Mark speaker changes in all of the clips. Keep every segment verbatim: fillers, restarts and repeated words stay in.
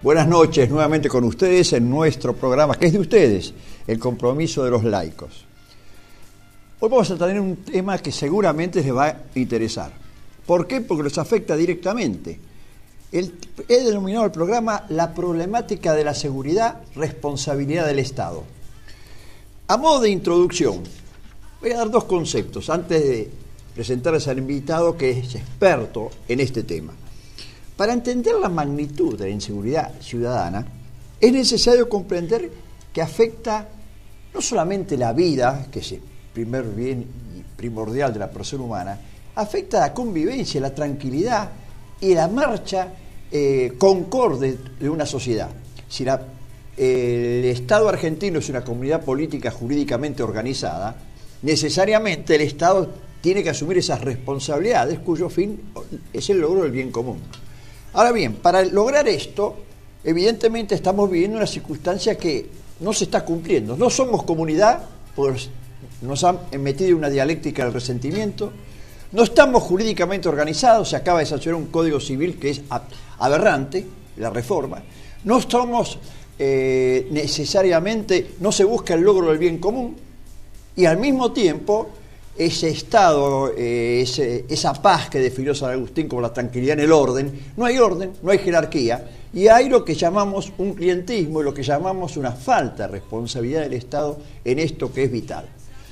Speaker 1: Buenas noches, nuevamente con ustedes en nuestro programa, que es de ustedes, el compromiso de los laicos. Hoy vamos a tener un tema que seguramente les va a interesar. ¿Por qué? Porque los afecta directamente. El, he denominado el programa la problemática de la seguridad, responsabilidad del Estado. A modo de introducción, voy a dar dos conceptos antes de presentarles al invitado que es experto en este tema. Para entender la magnitud de la inseguridad ciudadana, es necesario comprender que afecta no solamente la vida, que es el primer bien primordial de la persona humana, afecta la convivencia, la tranquilidad y la marcha eh, concorde de una sociedad. Si la, eh, el Estado argentino es una comunidad política jurídicamente organizada, necesariamente el Estado tiene que asumir esas responsabilidades cuyo fin es el logro del bien común. Ahora bien, para lograr esto, evidentemente estamos viviendo una circunstancia que no se está cumpliendo. No somos comunidad, pues nos han metido en una dialéctica del resentimiento. No estamos jurídicamente organizados, se acaba de sancionar un código civil que es aberrante, la reforma. No somos eh, necesariamente, no se busca el logro del bien común, y al mismo tiempo ese estado, eh, ese, esa paz que definió San Agustín como la tranquilidad en el orden, no hay orden, no hay jerarquía, y hay lo que llamamos un clientismo y lo que llamamos una falta de responsabilidad del Estado en esto que es vital.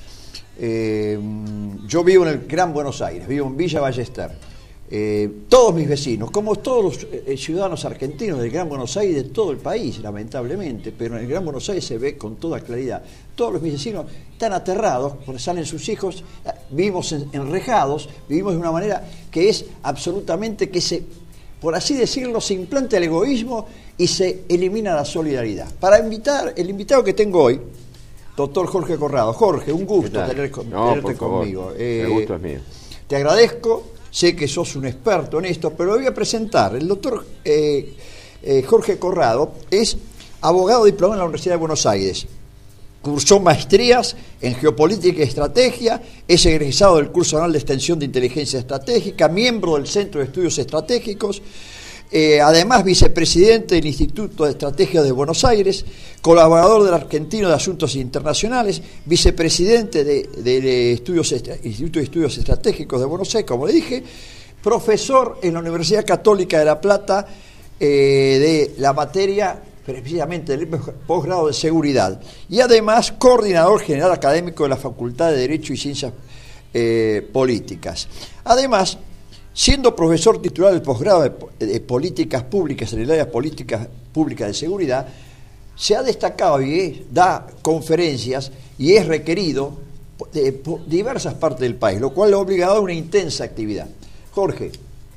Speaker 1: Eh, yo vivo en el Gran Buenos Aires, vivo en Villa Ballester. Eh, todos mis vecinos, como todos los eh, ciudadanos argentinos del Gran Buenos Aires y de todo el país, lamentablemente, pero en el Gran Buenos Aires se ve con toda claridad. Todos los mis vecinos están aterrados porque salen sus hijos, vivimos en, enrejados, vivimos de una manera que es absolutamente que se, por así decirlo, se implanta el egoísmo y se elimina la solidaridad. Para invitar, el invitado que tengo hoy, doctor Jorge Corrado. Jorge, un gusto tener,
Speaker 2: no,
Speaker 1: tenerte conmigo.
Speaker 2: Eh, el gusto es mío.
Speaker 1: Te agradezco. Sé que sos un experto en esto, pero lo voy a presentar. El doctor eh, eh, Jorge Corrado es abogado diplomado en la Universidad de Buenos Aires. Cursó maestrías en geopolítica y estrategia, es egresado del curso anual de extensión de inteligencia estratégica, miembro del Centro de Estudios Estratégicos, eh, además vicepresidente del Instituto de Estrategia de Buenos Aires, colaborador del Argentino de Asuntos Internacionales, vicepresidente del de, de Estudios, Instituto de Estudios Estratégicos de Buenos Aires, como le dije, profesor en la Universidad Católica de La Plata eh, de la materia, precisamente del posgrado de seguridad, y además coordinador general académico de la Facultad de Derecho y Ciencias eh, Políticas. Además, siendo profesor titular del posgrado de, de Políticas Públicas en el área de Políticas Públicas de Seguridad, se ha destacado y es, da conferencias y es requerido de, de diversas partes del país, lo cual le ha obligado a una intensa actividad. Jorge,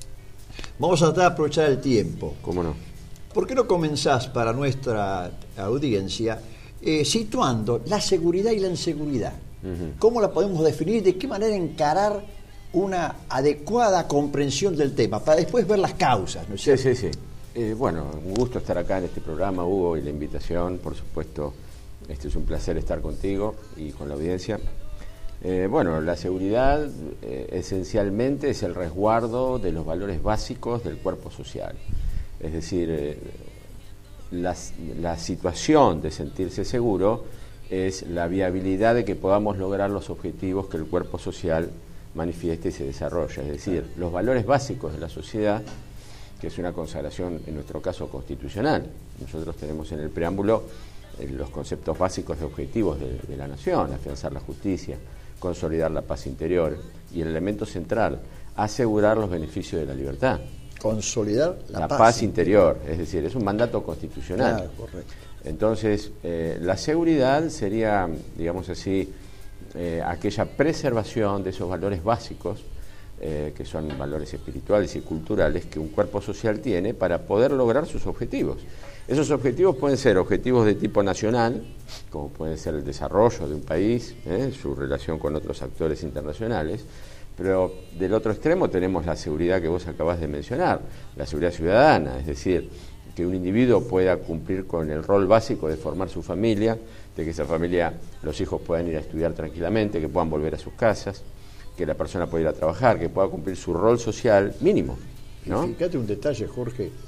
Speaker 1: vamos a tratar de aprovechar el tiempo.
Speaker 2: ¿Cómo no?
Speaker 1: ¿Por qué no comenzás para nuestra audiencia eh, situando la seguridad y la inseguridad? Uh-huh. ¿Cómo la podemos definir? ¿De qué manera encarar una adecuada comprensión del tema, para después ver las causas, ¿no es cierto?
Speaker 2: Sí, sí, sí. Eh, bueno, un gusto estar acá en este programa, Hugo, y la invitación, por supuesto, este es un placer estar contigo y con la audiencia. Eh, bueno, la seguridad eh, esencialmente es el resguardo de los valores básicos del cuerpo social. Es decir, eh, la, la situación de sentirse seguro es la viabilidad de que podamos lograr los objetivos que el cuerpo social manifiesta y se desarrolla, es decir, los valores básicos de la sociedad, que es una consagración, en nuestro caso, constitucional. Nosotros tenemos en el preámbulo eh, los conceptos básicos de objetivos de, de la nación: afianzar la justicia, consolidar la paz interior, y el elemento central, asegurar los beneficios de la libertad.
Speaker 1: Consolidar la,
Speaker 2: la
Speaker 1: paz,
Speaker 2: paz interior, es decir, es un mandato constitucional.
Speaker 1: Claro, correcto.
Speaker 2: Entonces, eh, la seguridad sería, digamos así, Eh, aquella preservación de esos valores básicos, eh, que son valores espirituales y culturales, que un cuerpo social tiene para poder lograr sus objetivos. Esos objetivos pueden ser objetivos de tipo nacional, como puede ser el desarrollo de un país, eh, su relación con otros actores internacionales, pero del otro extremo tenemos la seguridad que vos acabás de mencionar, la seguridad ciudadana, es decir, que un individuo pueda cumplir con el rol básico de formar su familia, de que esa familia, los hijos puedan ir a estudiar tranquilamente, que puedan volver a sus casas, que la persona pueda ir a trabajar, que pueda cumplir su rol social mínimo, ¿no?
Speaker 1: Fíjate un detalle, Jorge.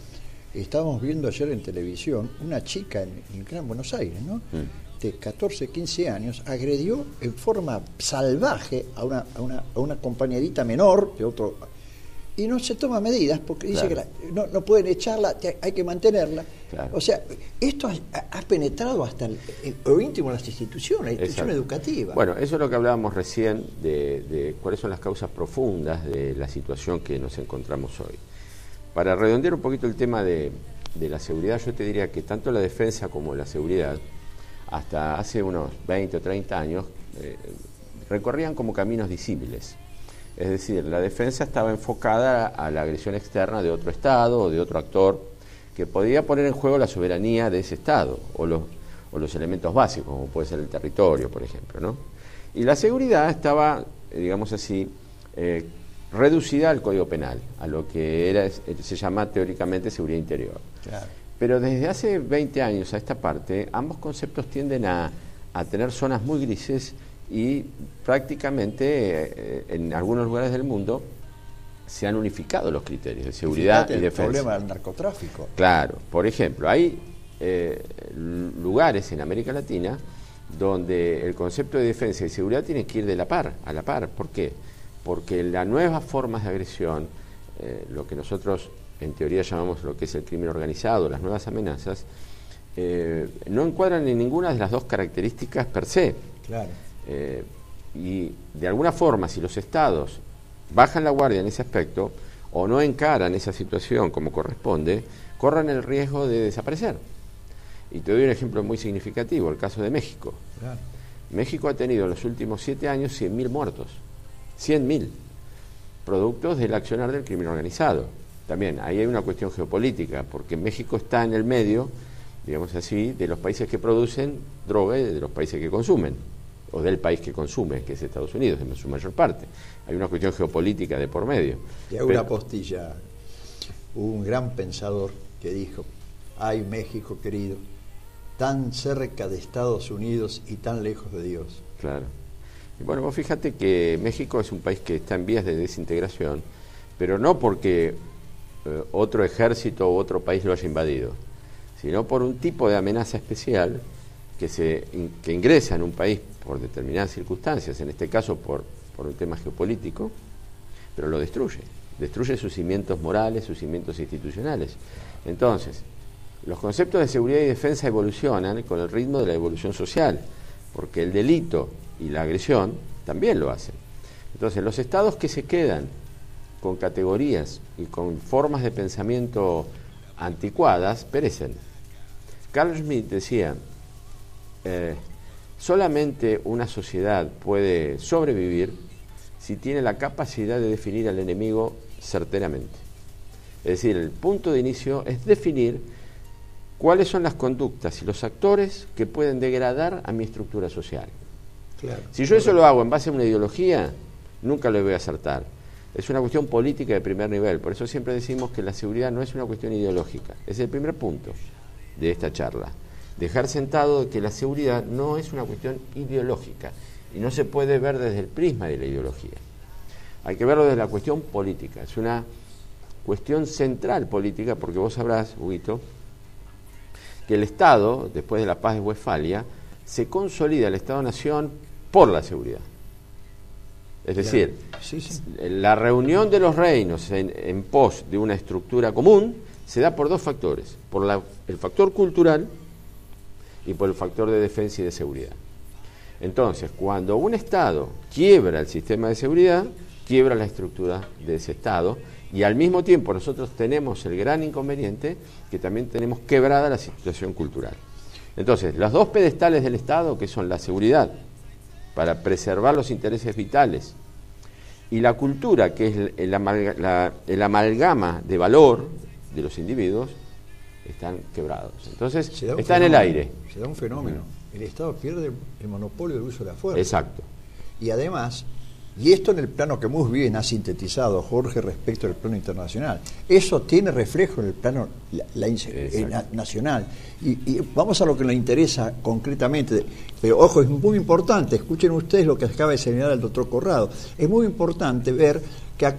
Speaker 1: Estábamos viendo ayer en televisión una chica en, en Gran Buenos Aires, ¿no? Mm. de catorce, quince años, agredió en forma salvaje a una, a una, a una compañerita menor de otro, y no se toma medidas porque dice claro. que la, no, no pueden echarla, hay que mantenerla. Claro. O sea, esto ha, ha penetrado hasta el, el, lo íntimo de las instituciones, la institución Exacto. educativa.
Speaker 2: Bueno, eso es lo que hablábamos recién de, de cuáles son las causas profundas de la situación que nos encontramos hoy. Para redondear un poquito el tema de, de la seguridad, yo te diría que tanto la defensa como la seguridad, hasta hace unos veinte o treinta años, eh, recorrían como caminos disímiles. Es decir, la defensa estaba enfocada a la agresión externa de otro Estado o de otro actor que podía poner en juego la soberanía de ese Estado o los, o los elementos básicos, como puede ser el territorio, por ejemplo, ¿no? Y la seguridad estaba, digamos así, eh, reducida al Código Penal, a lo que era se llama teóricamente seguridad interior. Claro. Pero desde hace veinte años a esta parte, ambos conceptos tienden a, a tener zonas muy grises y prácticamente eh, en algunos lugares del mundo se han unificado los criterios de seguridad Fíjate y defensa.
Speaker 1: El problema del narcotráfico.
Speaker 2: Claro, por ejemplo, hay eh, lugares en América Latina donde el concepto de defensa y seguridad tiene que ir de la par, a la par. ¿Por qué? Porque las nuevas formas de agresión, eh, lo que nosotros en teoría llamamos lo que es el crimen organizado, las nuevas amenazas, eh, no encuadran en ninguna de las dos características per se.
Speaker 1: Claro.
Speaker 2: Eh, y de alguna forma, si los estados bajan la guardia en ese aspecto o no encaran esa situación como corresponde, corran el riesgo de desaparecer. Y te doy un ejemplo muy significativo, el caso de México. Claro. México ha tenido en los últimos siete años cien mil muertos, cien mil, productos del accionar del crimen organizado. También ahí hay una cuestión geopolítica, porque México está en el medio, digamos así, de los países que producen droga y de los países que consumen, o del país que consume, que es Estados Unidos, en su mayor parte. Hay una cuestión geopolítica de por medio.
Speaker 1: Y hago Pero, una postilla. Hubo un gran pensador que dijo: ay, México querido, tan cerca de Estados Unidos y tan lejos de Dios.
Speaker 2: Claro. Y bueno, vos fíjate que México es un país que está en vías de desintegración, pero no porque eh, otro ejército u otro país lo haya invadido, sino por un tipo de amenaza especial que se que ingresa en un país por determinadas circunstancias, en este caso por, por un tema geopolítico, pero lo destruye, destruye sus cimientos morales, sus cimientos institucionales. Entonces, los conceptos de seguridad y defensa evolucionan con el ritmo de la evolución social, porque el delito y la agresión también lo hacen. Entonces, los estados que se quedan con categorías y con formas de pensamiento anticuadas perecen. Carl Schmitt decía, eh, solamente una sociedad puede sobrevivir si tiene la capacidad de definir al enemigo certeramente. Es decir, el punto de inicio es definir cuáles son las conductas y los actores que pueden degradar a mi estructura social. Claro, si yo eso lo hago en base a una ideología, nunca lo voy a acertar. Es una cuestión política de primer nivel. Por eso siempre decimos que la seguridad no es una cuestión ideológica. Es el primer punto de esta charla. Dejar sentado que la seguridad no es una cuestión ideológica y no se puede ver desde el prisma de la ideología. Hay que verlo desde la cuestión política. Es una cuestión central política, porque vos sabrás, Huguito, que el Estado, después de la paz de Westfalia, se consolida el Estado-Nación por la seguridad. Es decir, sí, sí. la reunión de los reinos en, en pos de una estructura común se da por dos factores, por la, el factor cultural y por el factor de defensa y de seguridad. Entonces, cuando un Estado quiebra el sistema de seguridad, quiebra la estructura de ese Estado, y al mismo tiempo nosotros tenemos el gran inconveniente que también tenemos quebrada la situación cultural. Entonces, los dos pedestales del Estado, que son la seguridad, para preservar los intereses vitales, y la cultura, que es el, el, amalga, la, el amalgama de valor de los individuos, están quebrados. Entonces, está en el aire.
Speaker 1: Se da un fenómeno. El Estado pierde el monopolio del uso de la fuerza.
Speaker 2: Exacto.
Speaker 1: Y además, y esto en el plano que muy bien ha sintetizado Jorge respecto al plano internacional, eso tiene reflejo en el plano la, la, eh, nacional. Y, y vamos a lo que nos interesa concretamente. Pero ojo, es muy importante, escuchen ustedes lo que acaba de señalar el doctor Corrado, es muy importante ver que acá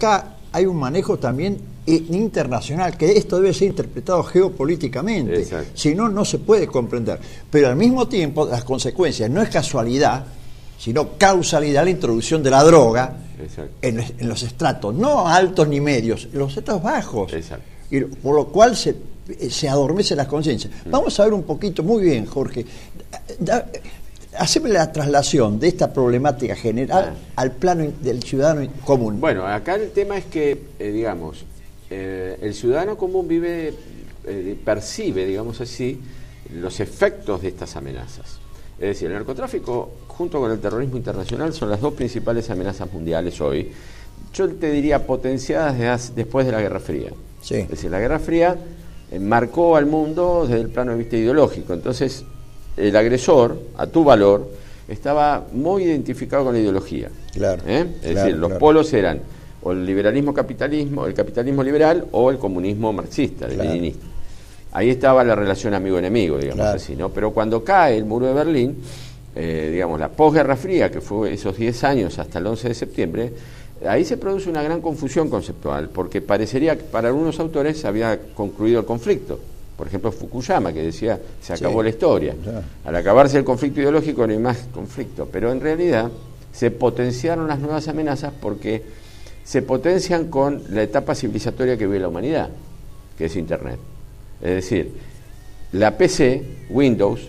Speaker 1: hay un manejo también internacional, que esto debe ser interpretado geopolíticamente, si no, no se puede comprender. Pero al mismo tiempo, las consecuencias no es casualidad, sino causalidad la introducción de la droga en, en los estratos, no altos ni medios, en los estratos bajos. Y por lo cual se, se adormece las conciencias. Mm. Vamos a ver un poquito, muy bien, Jorge, da, haceme la traslación de esta problemática general ah. al plano del ciudadano común.
Speaker 2: Bueno, acá el tema es que, eh, digamos, eh, el ciudadano común vive, eh, percibe, digamos así, los efectos de estas amenazas. Es decir, el narcotráfico, junto con el terrorismo internacional, son las dos principales amenazas mundiales hoy. Yo te diría potenciadas de, después de la Guerra Fría. Sí. Es decir, la Guerra Fría eh, marcó al mundo desde el plano de vista ideológico. Entonces, el agresor, a tu valor, estaba muy identificado con la ideología. Claro. ¿eh? Es claro, decir, los claro. polos eran o el liberalismo capitalismo, el capitalismo liberal o el comunismo marxista, claro. leninista. Ahí estaba la relación amigo-enemigo, digamos claro. así, ¿no? Pero cuando cae el muro de Berlín, eh, digamos, la posguerra fría, que fue esos diez años hasta el once de septiembre, ahí se produce una gran confusión conceptual, porque parecería que para algunos autores había concluido el conflicto. Por ejemplo, Fukuyama, que decía, se acabó sí. la historia. Ya. Al acabarse el conflicto ideológico no hay más conflicto. Pero en realidad se potenciaron las nuevas amenazas porque se potencian con la etapa civilizatoria que vive la humanidad, que es Internet. Es decir, la P C, Windows,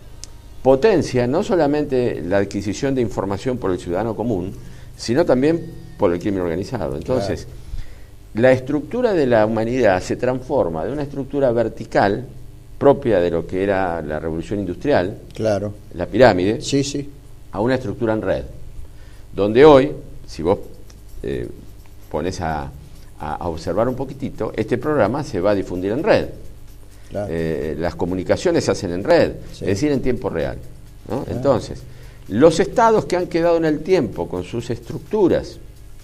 Speaker 2: potencia no solamente la adquisición de información por el ciudadano común, sino también por el crimen organizado. Entonces, claro. la estructura de la humanidad se transforma de una estructura vertical, propia de lo que era la revolución industrial, claro. la pirámide, sí, sí. a una estructura en red. Donde hoy, si vos eh, pones a, a, a observar un poquitito, este programa se va a difundir en red. Claro. Eh, las comunicaciones se hacen en red, sí. es decir, en tiempo real, ¿no? Claro. Entonces, los estados que han quedado en el tiempo con sus estructuras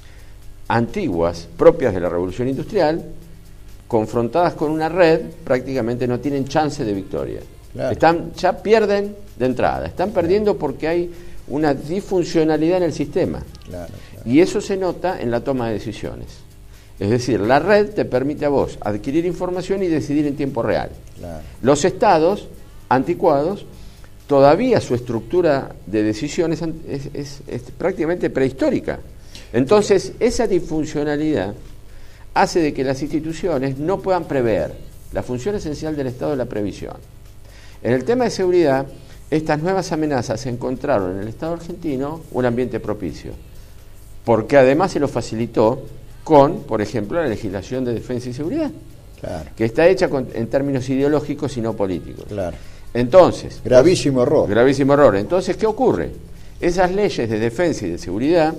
Speaker 2: antiguas, propias de la revolución industrial, confrontadas con una red, prácticamente no tienen chance de victoria. Claro. Están, ya pierden de entrada, están perdiendo porque hay una disfuncionalidad en el sistema. Claro, claro. Y eso se nota en la toma de decisiones. Es decir, la red te permite a vos adquirir información y decidir en tiempo real. Claro. Los estados anticuados, todavía su estructura de decisiones es, es, es prácticamente prehistórica. Entonces, esa disfuncionalidad hace de que las instituciones no puedan prever. La función esencial del Estado es la previsión. En el tema de seguridad, estas nuevas amenazas encontraron en el Estado argentino un ambiente propicio, porque además se lo facilitó con, por ejemplo, la legislación de defensa y seguridad, claro. que está hecha con, en términos ideológicos y no políticos. Claro. Entonces,
Speaker 1: gravísimo pues, error.
Speaker 2: Gravísimo error. Entonces, ¿qué ocurre? Esas leyes de defensa y de seguridad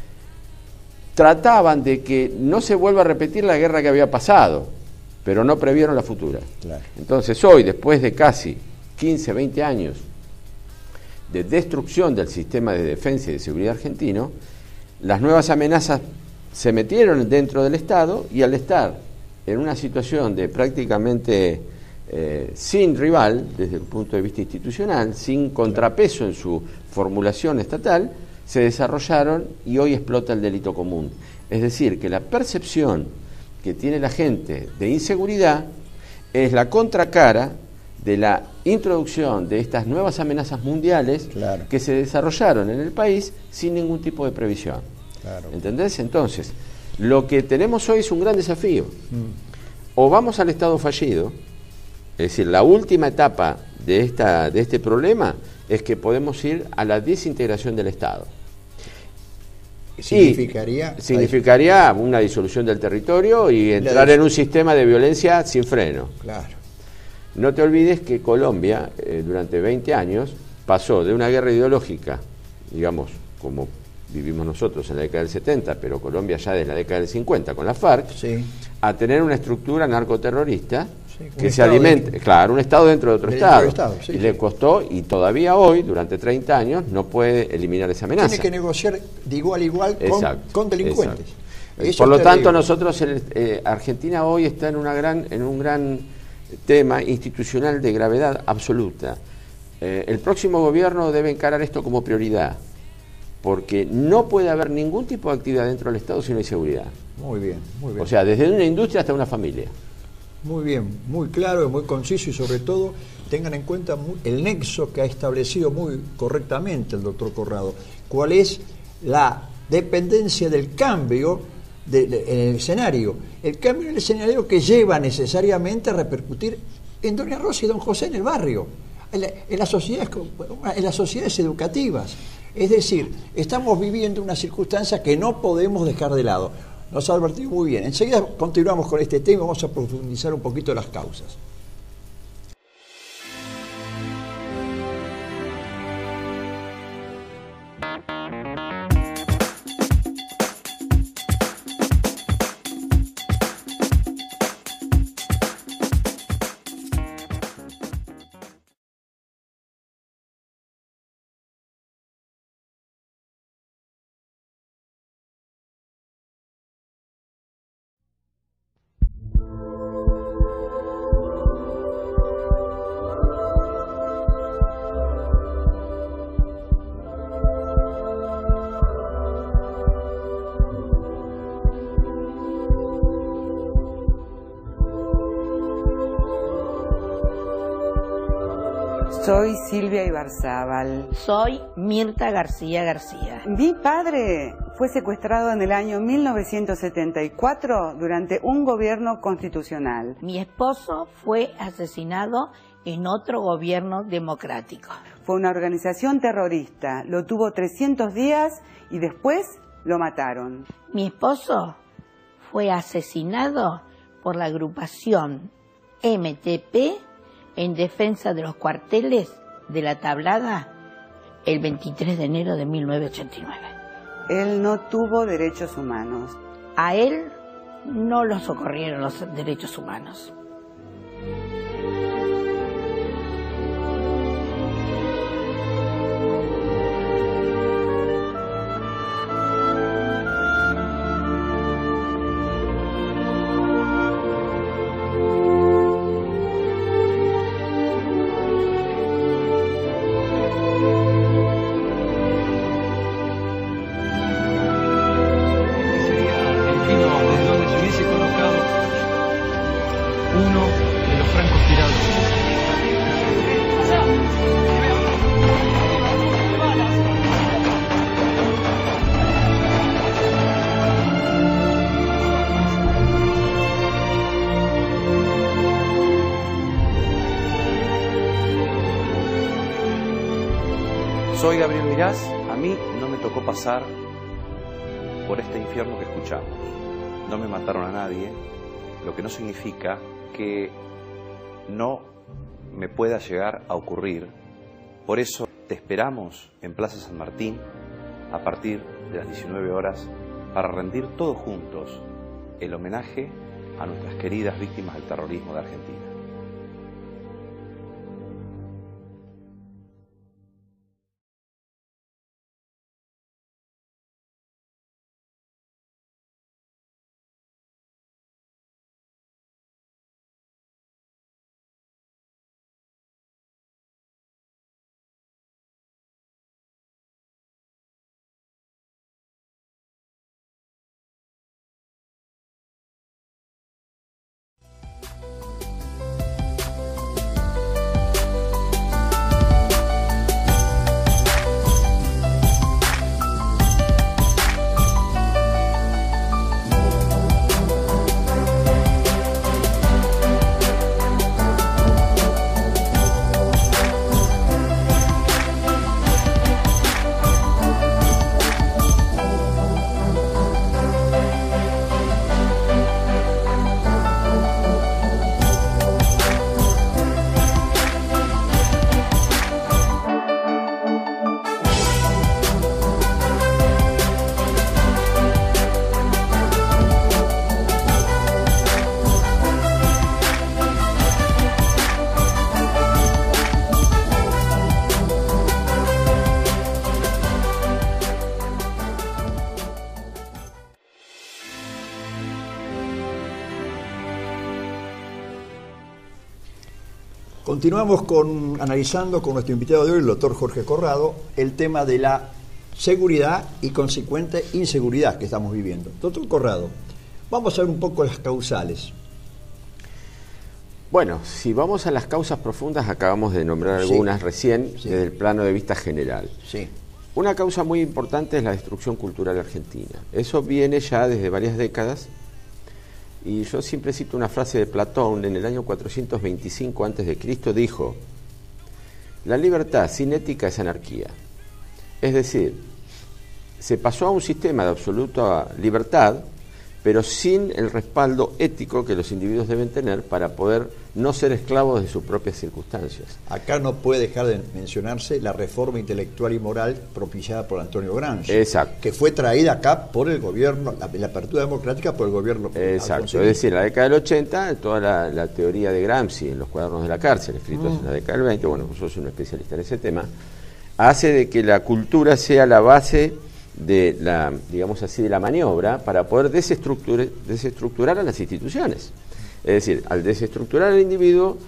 Speaker 2: trataban de que no se vuelva a repetir la guerra que había pasado, pero no previeron la futura. Claro. Entonces, hoy, después de casi quince, veinte años de destrucción del sistema de defensa y de seguridad argentino, las nuevas amenazas se metieron dentro del Estado y al estar en una situación de prácticamente eh, sin rival desde el punto de vista institucional, sin contrapeso en su formulación estatal, se desarrollaron y hoy explota el delito común. Es decir, que la percepción que tiene la gente de inseguridad es la contracara de la introducción de estas nuevas amenazas mundiales claro. que se desarrollaron en el país sin ningún tipo de previsión. Claro. ¿Entendés? Entonces, lo que tenemos hoy es un gran desafío. Mm. O vamos al Estado fallido, es decir, la última etapa de, esta, de este problema es que podemos ir a la desintegración del Estado.
Speaker 1: ¿Significaría?
Speaker 2: Y significaría una disolución del territorio y entrar en un sistema de violencia sin freno. Claro. No te olvides que Colombia, eh, durante veinte años, pasó de una guerra ideológica, digamos, como vivimos nosotros en la década del setenta, pero Colombia ya desde la década del cincuenta con la FARC, sí. a tener una estructura narcoterrorista sí, que se alimente, de... claro, un Estado dentro de otro de Estado, estado sí, y sí. le costó, y todavía hoy, durante treinta años, no puede eliminar esa amenaza.
Speaker 1: Tiene que negociar de igual a igual con, con delincuentes.
Speaker 2: Por lo tanto, nosotros, el, eh, Argentina hoy está en, una gran, en un gran tema institucional de gravedad absoluta. Eh, el próximo gobierno debe encarar esto como prioridad, porque no puede haber ningún tipo de actividad dentro del Estado si no hay seguridad.
Speaker 1: Muy bien, muy bien.
Speaker 2: O sea, desde una industria hasta una familia.
Speaker 1: Muy bien, muy claro, muy conciso y sobre todo tengan en cuenta el nexo que ha establecido muy correctamente el doctor Corrado. ¿Cuál es la dependencia del cambio de, de, en el escenario? El cambio en el escenario que lleva necesariamente a repercutir en doña Rosa y don José en el barrio, en, la, en, las sociedades, en las sociedades educativas. Es decir, estamos viviendo una circunstancia que no podemos dejar de lado. Nos ha advertido muy bien. Enseguida continuamos con este tema, vamos a profundizar un poquito las causas.
Speaker 3: Soy Silvia Ibarzábal.
Speaker 4: Soy Mirta García García.
Speaker 3: Mi padre fue secuestrado en el año mil novecientos setenta y cuatro durante un gobierno constitucional.
Speaker 4: Mi esposo fue asesinado en otro gobierno democrático.
Speaker 3: Fue una organización terrorista, lo tuvo trescientos días y después lo mataron.
Speaker 4: Mi esposo fue asesinado por la agrupación M T P en defensa de los cuarteles de La Tablada el veintitrés de enero de mil novecientos ochenta y nueve.
Speaker 3: Él no tuvo derechos humanos.
Speaker 4: A él no lo socorrieron los derechos humanos.
Speaker 5: Soy Gabriel Mirás. A mí no me tocó pasar por este infierno que escuchamos. No me mataron a nadie, lo que no significa que no me pueda llegar a ocurrir. Por eso te esperamos en Plaza San Martín a partir de las diecinueve horas para rendir todos juntos el homenaje a nuestras queridas víctimas del terrorismo de Argentina.
Speaker 1: Continuamos con, analizando con nuestro invitado de hoy, el doctor Jorge Corrado, el tema de la seguridad y consecuente inseguridad que estamos viviendo. Doctor Corrado, vamos a ver un poco las causales.
Speaker 2: Bueno, si vamos a las causas profundas, acabamos de nombrar algunas sí, recién sí. desde el plano de vista general.
Speaker 1: Sí.
Speaker 2: Una causa muy importante es la destrucción cultural argentina. Eso viene ya desde varias décadas y yo siempre cito una frase de Platón. En el año cuatrocientos veinticinco antes de Cristo dijo: la libertad sin ética es anarquía. Es decir, se pasó a un sistema de absoluta libertad, pero sin el respaldo ético que los individuos deben tener para poder no ser esclavos de sus propias circunstancias.
Speaker 1: Acá no puede dejar de mencionarse la reforma intelectual y moral propiciada por Antonio Gramsci.
Speaker 2: Exacto.
Speaker 1: Que fue traída acá por el gobierno, la, la apertura democrática por el gobierno.
Speaker 2: Exacto, es decir, en la década del ochenta, toda la, la teoría de Gramsci en los cuadernos de la cárcel, escritos mm. en la década del veinte, bueno, vos sos un especialista en ese tema, hace de que la cultura sea la base de la, digamos así, de la maniobra para poder desestructurar, desestructurar a las instituciones. Es decir, al desestructurar al individuo,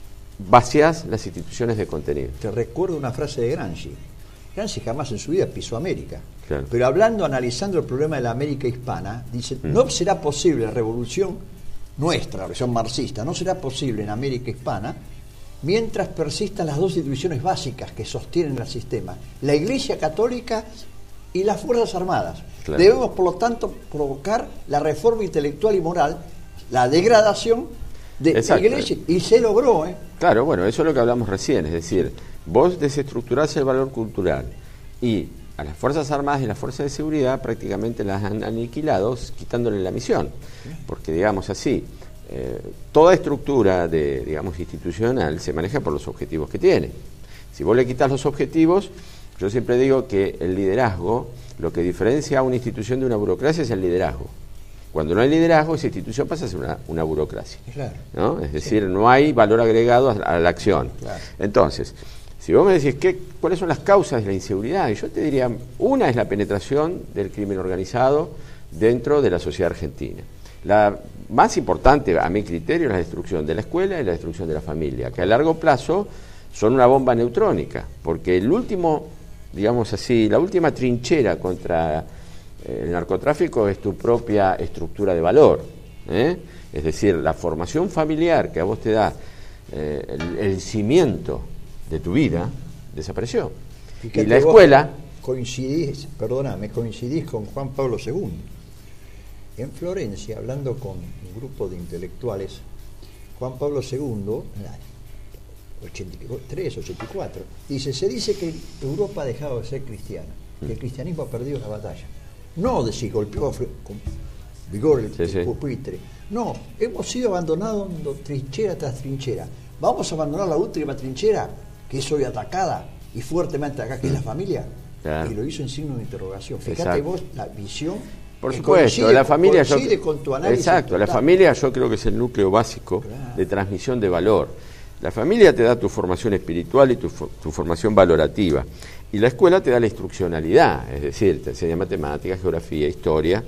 Speaker 2: vaciás las instituciones de contenido.
Speaker 1: Te recuerdo una frase de Gramsci. Gramsci jamás en su vida pisó América.
Speaker 2: Claro.
Speaker 1: Pero hablando, analizando el problema de la América hispana, dice, mm. no será posible la revolución nuestra, la revolución marxista, no será posible en América hispana mientras persistan las dos instituciones básicas que sostienen el sistema, la Iglesia Católica y las Fuerzas Armadas. Claro. Debemos, por lo tanto, provocar la reforma intelectual y moral, la degradación de Exacto. la Iglesia, y se logró. ¿eh?
Speaker 2: Claro, bueno, eso es lo que hablamos recién, es decir, vos desestructurás el valor cultural y a las Fuerzas Armadas y las Fuerzas de Seguridad prácticamente las han aniquilado, quitándole la misión, porque digamos así, eh, toda estructura de, digamos, institucional se maneja por los objetivos que tiene. Si vos le quitas los objetivos, yo siempre digo que el liderazgo, lo que diferencia a una institución de una burocracia es el liderazgo. Cuando no hay liderazgo, esa institución pasa a ser una, una burocracia.
Speaker 1: Claro.
Speaker 2: ¿no? Es decir, sí. no hay valor agregado a, a la acción.
Speaker 1: Claro.
Speaker 2: Entonces, si vos me decís ¿qué, cuáles son las causas de la inseguridad, y yo te diría, una es la penetración del crimen organizado dentro de la sociedad argentina. La más importante, a mi criterio, es la destrucción de la escuela y la destrucción de la familia, que a largo plazo son una bomba neutrónica, porque el último, digamos así, la última trinchera contra el narcotráfico es tu propia estructura de valor, ¿eh? Es decir, la formación familiar que a vos te da eh, el, el cimiento de tu vida desapareció.
Speaker 1: Fíjate,
Speaker 2: y la escuela
Speaker 1: coincidís, perdóname, coincidís con Juan Pablo segundo. En Florencia, hablando con un grupo de intelectuales, Juan Pablo segundo, en el año ochenta y tres, ochenta y cuatro, dice, se dice que Europa ha dejado de ser cristiana, que el cristianismo ha perdido la batalla. No de si golpeó con vigor el, sí, el pupitre. Sí. No, hemos ido abandonando trinchera tras trinchera. Vamos a abandonar la última trinchera, que es hoy atacada y fuertemente acá, que es la familia. Claro. Y lo hizo en signo de interrogación. Fíjate Exacto. vos la visión.
Speaker 2: Por supuesto, la familia.
Speaker 1: Coincide yo, con tu análisis.
Speaker 2: Exacto, total. La familia yo creo que es el núcleo básico claro. de transmisión de valor. La familia te da tu formación espiritual y tu, tu formación valorativa. Y la escuela te da la instruccionalidad, es decir, te enseña matemáticas, geografía, historia.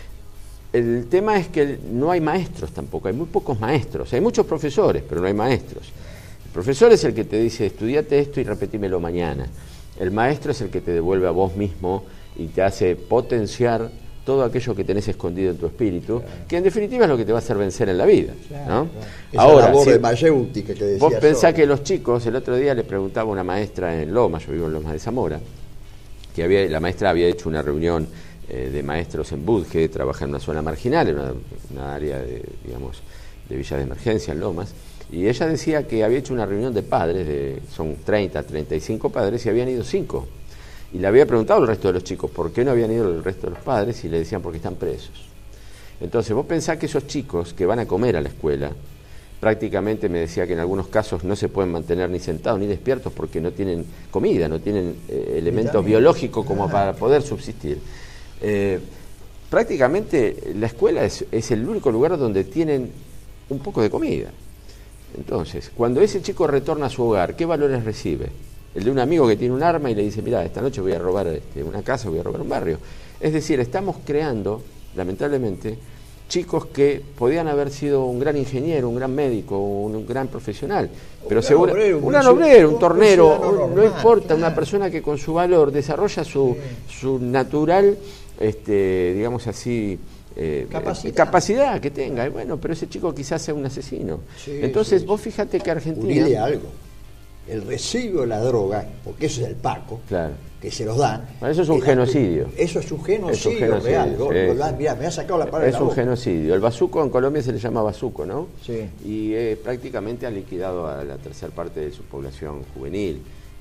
Speaker 2: El tema es que no hay maestros tampoco, hay muy pocos maestros. Hay muchos profesores, pero no hay maestros. El profesor es el que te dice, estudiate esto y repetímelo mañana. El maestro es el que te devuelve a vos mismo y te hace potenciar todo aquello que tenés escondido en tu espíritu, claro. que en definitiva es lo que te va a hacer vencer en la vida. Claro, ¿no?
Speaker 1: Claro. Esa Ahora, labor si de mayéutica que decía
Speaker 2: vos pensás
Speaker 1: yo.
Speaker 2: que los chicos, el otro día le preguntaba a una maestra en Lomas, yo vivo en Lomas de Zamora, que había, la maestra había hecho una reunión eh, de maestros en Budge, trabaja en una zona marginal, en una, una área de, digamos, de villas de emergencia en Lomas, y ella decía que había hecho una reunión de padres, de, son treinta, treinta y cinco padres, y habían ido cinco. Y le había preguntado al resto de los chicos por qué no habían ido el resto de los padres y le decían porque están presos. Entonces vos pensás que esos chicos que van a comer a la escuela, prácticamente me decía que en algunos casos no se pueden mantener ni sentados ni despiertos porque no tienen comida, no tienen eh, elementos biológicos como para poder subsistir. Eh, prácticamente la escuela es, es el único lugar donde tienen un poco de comida. Entonces, cuando ese chico retorna a su hogar, ¿qué valores recibe? El de un amigo que tiene un arma y le dice, mira, esta noche voy a robar este, una casa, voy a robar un barrio. Es decir, estamos creando, lamentablemente, chicos que podían haber sido un gran ingeniero, un gran médico, un, un gran profesional, pero
Speaker 1: un
Speaker 2: seguro,
Speaker 1: obrero,
Speaker 2: un gran obrero, un tornero,
Speaker 1: un
Speaker 2: no
Speaker 1: normal,
Speaker 2: importa,
Speaker 1: claro.
Speaker 2: una persona que con su valor desarrolla su, sí. su natural, este, digamos así, eh,
Speaker 1: capacidad.
Speaker 2: capacidad que tenga. Y bueno, pero ese chico quizás sea un asesino. Sí, Entonces sí, vos fíjate que Argentina...
Speaker 1: Unile algo. El residuo de la droga, porque eso es el Paco,
Speaker 2: claro,
Speaker 1: que se los dan.
Speaker 2: Bueno, eso es un genocidio.
Speaker 1: Eso es un genocidio,
Speaker 2: es un genocidio
Speaker 1: real.
Speaker 2: sí,
Speaker 1: sí. Mirá, me ha sacado la palabra
Speaker 2: Es
Speaker 1: de la
Speaker 2: un
Speaker 1: boca.
Speaker 2: genocidio. El bazuco en Colombia se le llama bazuco, ¿no?
Speaker 1: Sí.
Speaker 2: Y eh, prácticamente ha liquidado a la tercera parte de su población juvenil.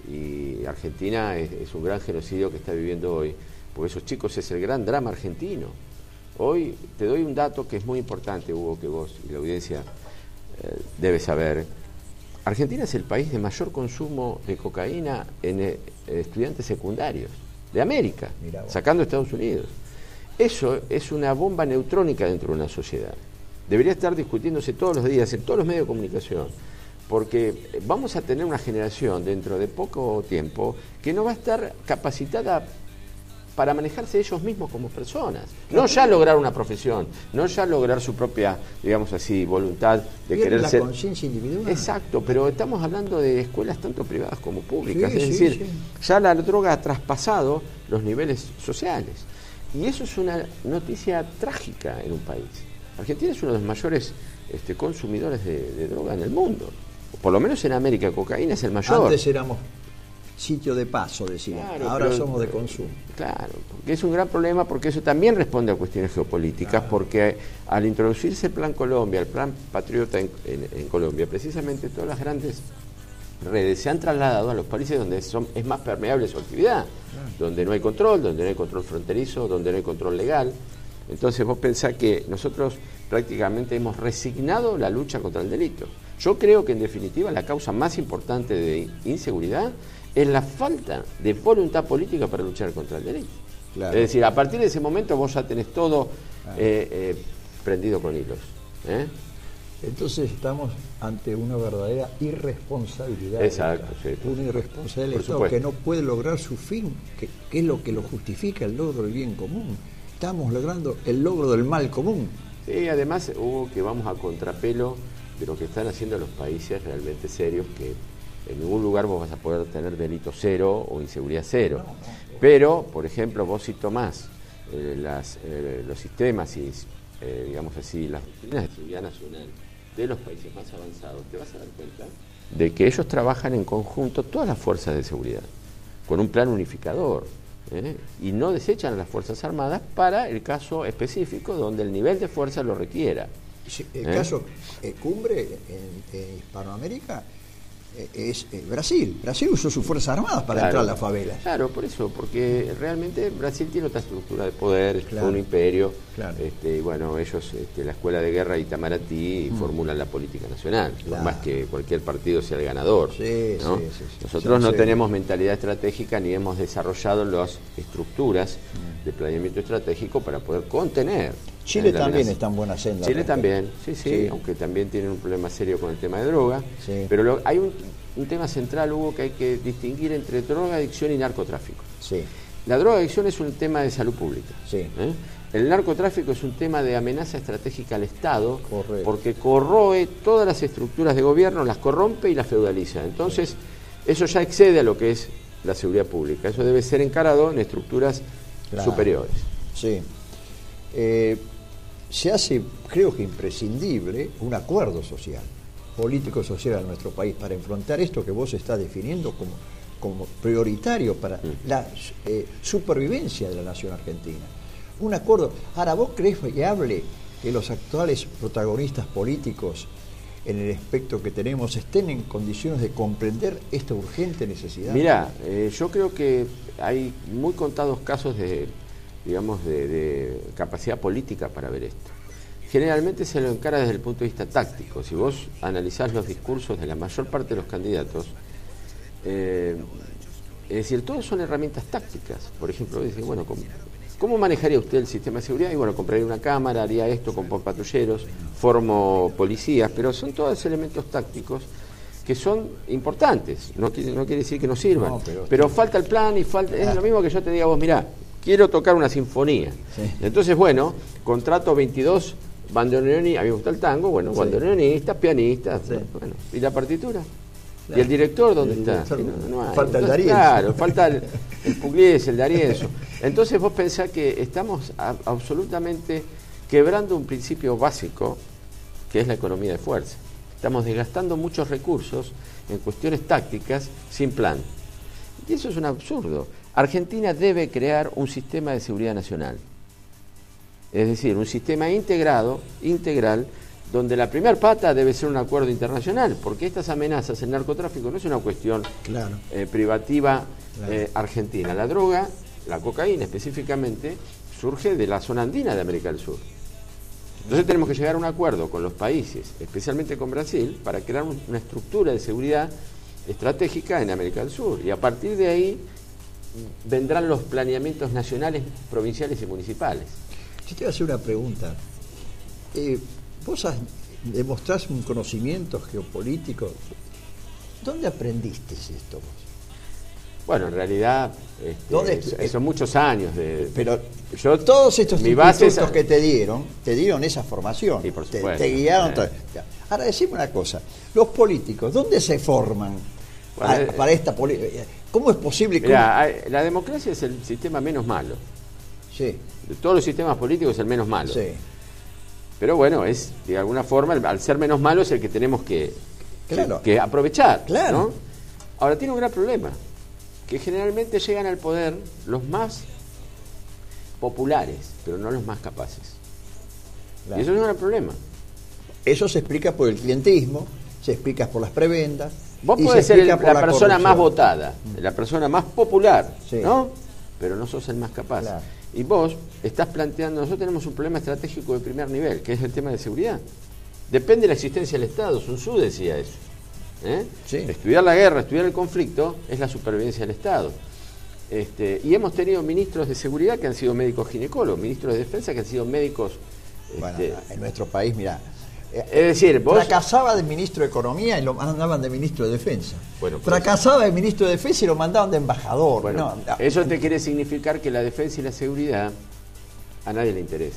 Speaker 2: Y Argentina es, es un gran genocidio que está viviendo hoy, porque esos chicos es el gran drama argentino. Hoy te doy un dato que es muy importante, Hugo, que vos y la audiencia eh, debe saber. Argentina es el país de mayor consumo de cocaína en eh, estudiantes secundarios de América, sacando a Estados Unidos. Eso es una bomba neutrónica dentro de una sociedad. Debería estar discutiéndose todos los días en todos los medios de comunicación, porque vamos a tener una generación dentro de poco tiempo que no va a estar capacitada para manejarse ellos mismos como personas, no ya lograr una profesión, no ya lograr su propia, digamos así, voluntad de
Speaker 1: Pierde
Speaker 2: querer
Speaker 1: la
Speaker 2: ser...
Speaker 1: conciencia individual.
Speaker 2: Exacto, pero estamos hablando de escuelas tanto privadas como públicas,
Speaker 1: Sí,
Speaker 2: es
Speaker 1: sí,
Speaker 2: decir,
Speaker 1: sí.
Speaker 2: ya la droga ha traspasado los niveles sociales, y eso es una noticia trágica en un país. Argentina es uno de los mayores este, consumidores de, de droga en el mundo, por lo menos en América, cocaína es el mayor.
Speaker 1: Antes éramos sitio de paso, decíamos,
Speaker 2: claro,
Speaker 1: ahora
Speaker 2: pero,
Speaker 1: somos de consumo.
Speaker 2: Claro, porque es un gran problema, porque eso también responde a cuestiones geopolíticas, claro. Porque al introducirse el Plan Colombia, el Plan Patriota en, en, en Colombia, precisamente todas las grandes redes se han trasladado a los países donde son, es más permeable su actividad, claro. Donde no hay control, donde no hay control fronterizo, donde no hay control legal. Entonces vos pensás que nosotros prácticamente hemos resignado la lucha contra el delito. Yo creo que en definitiva la causa más importante de inseguridad es la falta de voluntad política para luchar contra el delito. Claro. Es decir, a partir de ese momento vos ya tenés todo claro. eh, eh, prendido con hilos. ¿eh?
Speaker 1: Entonces estamos ante una verdadera irresponsabilidad.
Speaker 2: Exacto, sí.
Speaker 1: Una irresponsabilidad del Estado que no puede lograr su fin, que, que es lo que lo justifica el logro del bien común. Estamos logrando el logro del mal común.
Speaker 2: Sí, además, Hugo, que vamos a contrapelo de lo que están haciendo los países realmente serios, que en ningún lugar vos vas a poder tener delito cero o inseguridad cero. No, no, no. Pero, por ejemplo, vos si tomás eh, las, eh, los sistemas y, eh, digamos así, las doctrinas de seguridad nacional de los países más avanzados, te vas a dar cuenta de que ellos trabajan en conjunto, todas las fuerzas de seguridad, con un plan unificador, ¿eh? Y no desechan a las Fuerzas Armadas para el caso específico donde el nivel de fuerza lo requiera.
Speaker 1: El
Speaker 2: ¿Eh?
Speaker 1: caso eh, cumbre en, en Hispanoamérica es eh, Brasil. Brasil usó sus fuerzas armadas para
Speaker 2: claro,
Speaker 1: entrar a las favelas.
Speaker 2: Claro, por eso, porque realmente Brasil tiene otra estructura de poder, es claro, un imperio, claro. este, y bueno, ellos, este, la Escuela de Guerra Itamaraty, mm. formulan la política nacional, claro. por más que cualquier partido sea el ganador.
Speaker 1: Sí,
Speaker 2: ¿no?
Speaker 1: sí, sí, sí,
Speaker 2: Nosotros
Speaker 1: sí,
Speaker 2: no
Speaker 1: sí.
Speaker 2: tenemos mentalidad estratégica ni hemos desarrollado las estructuras mm. de planeamiento estratégico para poder contener.
Speaker 1: Chile también está en buena senda.
Speaker 2: Chile también, sí, sí, sí, aunque también tienen un problema serio con el tema de droga. Sí. Pero lo, hay un, un tema central, Hugo, que hay que distinguir entre drogadicción y narcotráfico.
Speaker 1: Sí.
Speaker 2: La drogadicción es un tema de salud pública.
Speaker 1: Sí.
Speaker 2: ¿eh? El narcotráfico es un tema de amenaza estratégica al Estado,
Speaker 1: correcto,
Speaker 2: porque corroe todas las estructuras de gobierno, las corrompe y las feudaliza. Entonces, sí, eso ya excede a lo que es la seguridad pública. Eso debe ser encarado en estructuras claro. superiores.
Speaker 1: Sí. Eh, se hace, creo que imprescindible, un acuerdo social, político-social en nuestro país para enfrentar esto que vos estás definiendo como, como prioritario para mm. la eh, supervivencia de la nación argentina. Un acuerdo. Ahora, ¿vos crees viable que los actuales protagonistas políticos en el aspecto que tenemos estén en condiciones de comprender esta urgente necesidad?
Speaker 2: Mirá, eh, yo creo que hay muy contados casos de digamos, de, de capacidad política para ver esto. Generalmente se lo encara desde el punto de vista táctico. Si vos analizás los discursos de la mayor parte de los candidatos, eh, es decir, todos son herramientas tácticas. Por ejemplo, dice, bueno, ¿cómo, ¿cómo manejaría usted el sistema de seguridad? Y bueno, compraría una cámara, haría esto con patrulleros, formo policías, pero son todos elementos tácticos que son importantes. No quiere, no quiere decir que no sirvan, no, pero, pero falta el plan y falta... Es lo mismo que yo te diga, vos mirá, quiero tocar una sinfonía. Sí. Entonces, bueno, contrato veintidós bandoneonista, a mí me gusta el tango, bueno,
Speaker 1: Sí.
Speaker 2: bandoneonistas, pianistas,
Speaker 1: Sí.
Speaker 2: bueno, ¿y la partitura?
Speaker 1: Claro.
Speaker 2: ¿Y el director dónde
Speaker 1: El
Speaker 2: está?
Speaker 1: director,
Speaker 2: Y no- no hay.
Speaker 1: falta el
Speaker 2: Entonces,
Speaker 1: D'Arienzo.
Speaker 2: Claro, falta el, el Pugliese, el D'Arienzo. Entonces vos pensás que estamos a- absolutamente quebrando un principio básico, que es la economía de fuerza. Estamos desgastando muchos recursos en cuestiones tácticas sin plan. Y eso es un absurdo. Argentina debe crear un sistema de seguridad nacional. Es decir, un sistema integrado, integral, donde la primera pata debe ser un acuerdo internacional, porque estas amenazas, el narcotráfico no es una cuestión
Speaker 1: Claro.
Speaker 2: eh, privativa
Speaker 1: Claro.
Speaker 2: eh, argentina. La droga, la cocaína específicamente, surge de la zona andina de América del Sur. Entonces tenemos que llegar a un acuerdo con los países, especialmente con Brasil, para crear un- una estructura de seguridad estratégica en América del Sur. Y a partir de ahí vendrán los planeamientos nacionales, provinciales y municipales.
Speaker 1: Yo te voy a hacer una pregunta. Eh, vos has- demostrás un conocimiento geopolítico. ¿Dónde aprendiste esto vos?
Speaker 2: Bueno, en realidad este,
Speaker 1: ¿Dónde-
Speaker 2: es- son muchos años de...
Speaker 1: Pero
Speaker 2: yo,
Speaker 1: todos estos
Speaker 2: mi base
Speaker 1: institutos
Speaker 2: es-
Speaker 1: que te dieron, te dieron esa formación.
Speaker 2: Sí, por
Speaker 1: te,
Speaker 2: supuesto.
Speaker 1: te guiaron.
Speaker 2: Eh.
Speaker 1: todo. Ahora, decime una cosa. Los políticos, ¿dónde se forman
Speaker 2: Bueno,
Speaker 1: a-
Speaker 2: eh,
Speaker 1: para esta política? ¿Cómo es posible que...
Speaker 2: Mirá, hay- la democracia es el sistema menos malo.
Speaker 1: Sí,
Speaker 2: De todos los sistemas políticos es el menos malo.
Speaker 1: sí.
Speaker 2: Pero bueno, es de alguna forma, el- al ser menos malo es el que tenemos que,
Speaker 1: Claro.
Speaker 2: que, que aprovechar.
Speaker 1: Claro.
Speaker 2: ¿no? Ahora tiene un gran problema, que generalmente llegan al poder los más populares, pero no los más capaces.
Speaker 1: Claro.
Speaker 2: Y eso es un gran problema.
Speaker 1: Eso se explica por el clientismo, se explica por las prebendas.
Speaker 2: Vos
Speaker 1: y
Speaker 2: podés
Speaker 1: se
Speaker 2: ser el-
Speaker 1: explica
Speaker 2: la,
Speaker 1: por
Speaker 2: persona más
Speaker 1: corrupción.
Speaker 2: votada, la persona más popular,
Speaker 1: Sí.
Speaker 2: ¿no? Pero no sos el más capaz.
Speaker 1: Claro.
Speaker 2: Y vos estás planteando, nosotros tenemos un problema estratégico de primer nivel, que es el tema de seguridad. Depende de la existencia del Estado, Sun Tzu decía eso. ¿eh?
Speaker 1: Sí.
Speaker 2: Estudiar la guerra, estudiar el conflicto, es la supervivencia del Estado. Este, y hemos tenido ministros de seguridad que han sido médicos ginecólogos, ministros de defensa que han sido médicos...
Speaker 1: Bueno,
Speaker 2: este,
Speaker 1: en nuestro país, mira,
Speaker 2: es decir, vos...
Speaker 1: fracasaba de ministro de Economía y lo mandaban de ministro de Defensa.
Speaker 2: Bueno, pues-
Speaker 1: fracasaba de ministro de Defensa y lo mandaban de embajador.
Speaker 2: Bueno,
Speaker 1: No, no.
Speaker 2: eso te quiere significar que la defensa y la seguridad a nadie le interesa.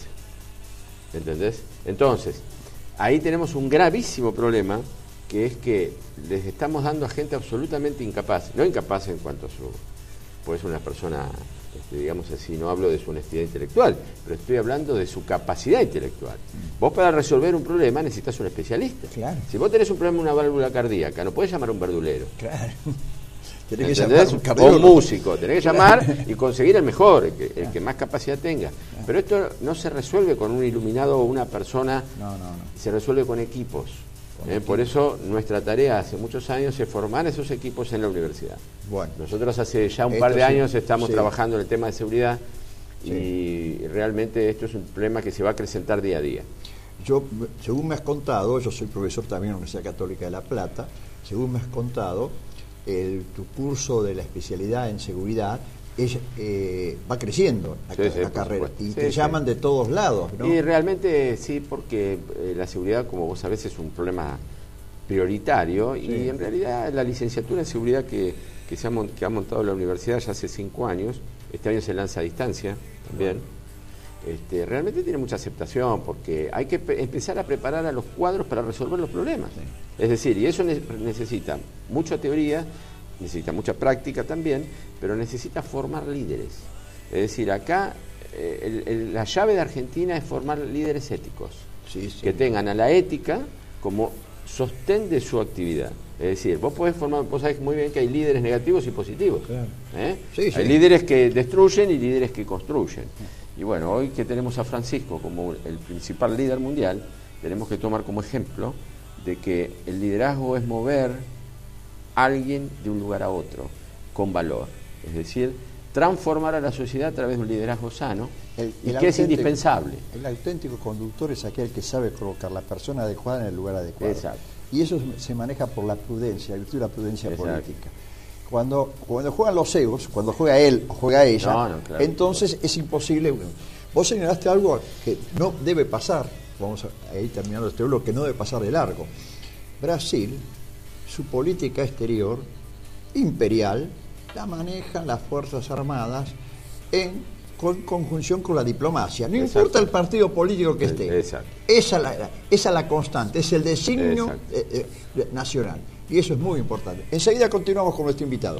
Speaker 2: ¿Entendés? Entonces, ahí tenemos un gravísimo problema, que es que les estamos dando a gente absolutamente incapaz, no incapaz en cuanto a su... Puede ser una persona, este, digamos así, no hablo de su honestidad intelectual, pero estoy hablando de su capacidad intelectual. Vos para resolver un problema necesitas un especialista.
Speaker 1: Claro.
Speaker 2: Si vos tenés un problema en una válvula cardíaca, no podés llamar a un verdulero.
Speaker 1: Claro. Tenés que
Speaker 2: ¿Entendés?
Speaker 1: llamar a un
Speaker 2: O un
Speaker 1: cardiólogo.
Speaker 2: músico, tenés que llamar y conseguir el mejor, el que, el que más capacidad tenga. Pero esto no se resuelve con un iluminado o una persona,
Speaker 1: No, no, no.
Speaker 2: se resuelve con equipos.
Speaker 1: Con
Speaker 2: ¿eh?
Speaker 1: equipos.
Speaker 2: Por eso nuestra tarea hace muchos años es formar esos equipos en la universidad.
Speaker 1: Bueno.
Speaker 2: Nosotros hace ya un
Speaker 1: Esto
Speaker 2: par de
Speaker 1: sí,
Speaker 2: años estamos
Speaker 1: sí.
Speaker 2: trabajando en el tema de seguridad
Speaker 1: Sí.
Speaker 2: y realmente esto es un problema que se va a acrecentar día a día.
Speaker 1: Yo, según me has contado, yo soy profesor también en la Universidad Católica de La Plata, según me has contado, el, tu curso de la especialidad en seguridad es, eh, va creciendo la,
Speaker 2: Sí,
Speaker 1: ca-
Speaker 2: sí,
Speaker 1: la
Speaker 2: por
Speaker 1: carrera
Speaker 2: supuesto.
Speaker 1: y
Speaker 2: Sí,
Speaker 1: te
Speaker 2: sí.
Speaker 1: llaman de todos lados, ¿no?
Speaker 2: Y realmente sí, porque eh, la seguridad, como vos sabés, es un problema prioritario
Speaker 1: Sí.
Speaker 2: y en realidad la licenciatura en seguridad que, que, se ha, mon- que ha montado la universidad ya hace cinco años, este año se lanza a distancia también, este, realmente tiene mucha aceptación porque hay que pe- empezar a preparar a los cuadros para resolver los problemas. Es decir, y eso ne- necesita mucha teoría, necesita mucha práctica también, pero necesita formar líderes. Es decir, acá eh, el- el- la llave de Argentina es formar líderes éticos,
Speaker 1: Sí, sí.
Speaker 2: que tengan a la ética como sostén de su actividad. Es decir, vos podés formar, vos sabés muy bien que hay líderes negativos y positivos.
Speaker 1: Claro.
Speaker 2: ¿eh?
Speaker 1: Sí, sí.
Speaker 2: Hay líderes que destruyen y líderes que construyen. Y bueno, hoy que tenemos a Francisco como el principal líder mundial, tenemos que tomar como ejemplo de que el liderazgo es mover a alguien de un lugar a otro con valor. Es decir, transformar a la sociedad a través de un liderazgo sano
Speaker 1: El-
Speaker 2: y
Speaker 1: el
Speaker 2: que es
Speaker 1: auténtico-
Speaker 2: indispensable.
Speaker 1: El auténtico conductor es aquel que sabe colocar la persona adecuada en el lugar adecuado.
Speaker 2: Exacto.
Speaker 1: Y eso se maneja por la prudencia, la virtud de la prudencia
Speaker 2: Exacto.
Speaker 1: política. Cuando, cuando juegan los egos, cuando juega él o juega ella,
Speaker 2: No, no, claro.
Speaker 1: entonces es imposible. Vos señalaste algo que no debe pasar, vamos a ir terminando este bloque, que no debe pasar de largo. Brasil, su política exterior imperial, la manejan las Fuerzas Armadas en con conjunción con la diplomacia. No
Speaker 2: Exacto.
Speaker 1: importa el partido político que esté.
Speaker 2: Exacto.
Speaker 1: Esa es la, esa es la constante, es el designio
Speaker 2: Exacto.
Speaker 1: eh, eh, nacional. Y eso es muy importante. Enseguida continuamos con nuestro invitado.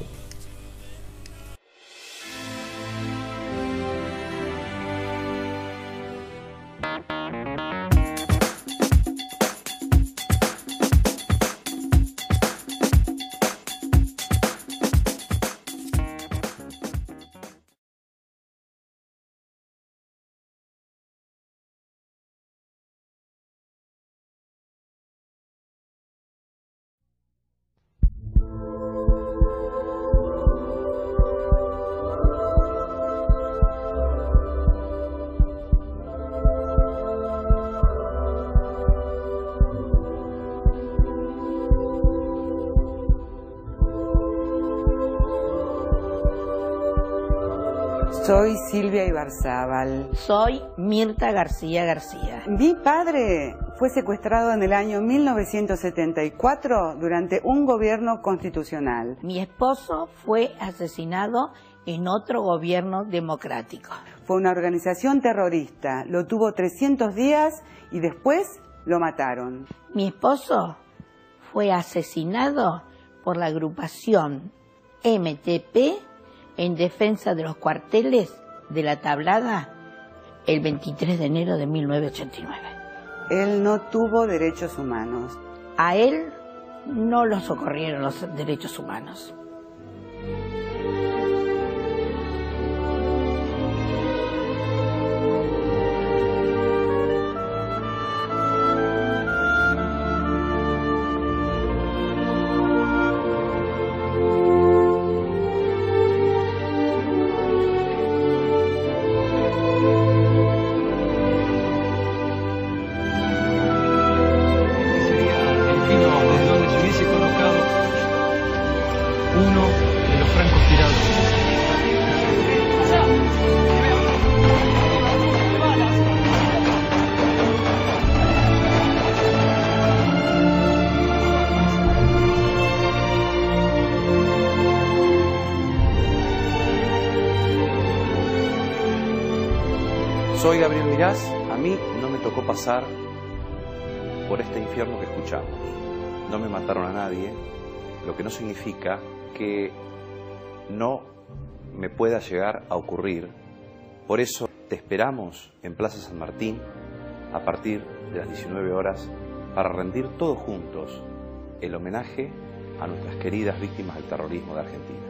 Speaker 3: Soy Silvia Ibarzábal.
Speaker 4: Soy Mirta García García.
Speaker 3: Mi padre fue secuestrado en el año mil novecientos setenta y cuatro durante un gobierno constitucional.
Speaker 4: Mi esposo fue asesinado en otro gobierno democrático.
Speaker 3: Fue una organización terrorista, lo tuvo trescientos días y después lo mataron.
Speaker 4: Mi esposo fue asesinado por la agrupación M T P en defensa de los cuarteles de la Tablada el veintitrés de enero de mil novecientos ochenta y nueve.
Speaker 3: Él no tuvo derechos humanos.
Speaker 4: A él no lo socorrieron los derechos humanos.
Speaker 5: Soy Gabriel Mirás, a mí no me tocó pasar por este infierno que escuchamos. No me mataron a nadie, lo que no significa que no me pueda llegar a ocurrir. Por eso te esperamos en Plaza San Martín a partir de las diecinueve horas para rendir todos juntos el homenaje a nuestras queridas víctimas del terrorismo de Argentina.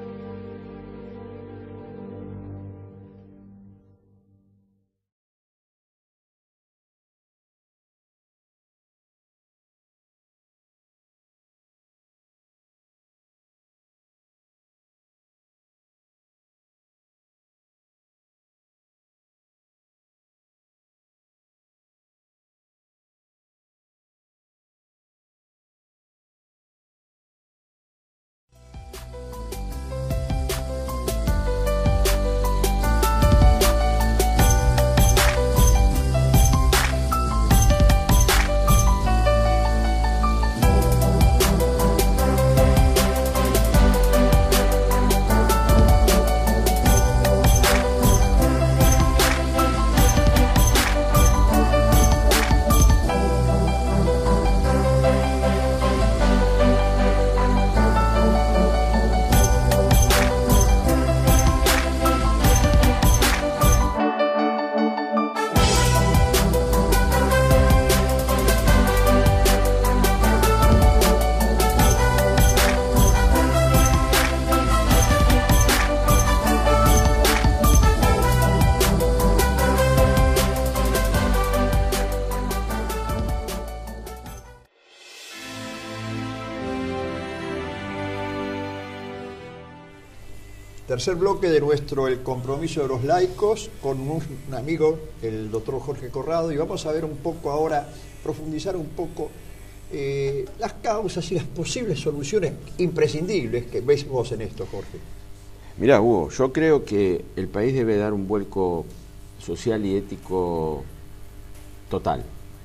Speaker 1: Tercer bloque de nuestro El Compromiso de los Laicos con un, un amigo, el doctor Jorge Corrado, y vamos a ver un poco ahora, profundizar un poco eh, las causas y las posibles soluciones imprescindibles que veis vos en esto, Jorge.
Speaker 2: Mirá, Hugo, yo creo que el país debe dar un vuelco social y ético total.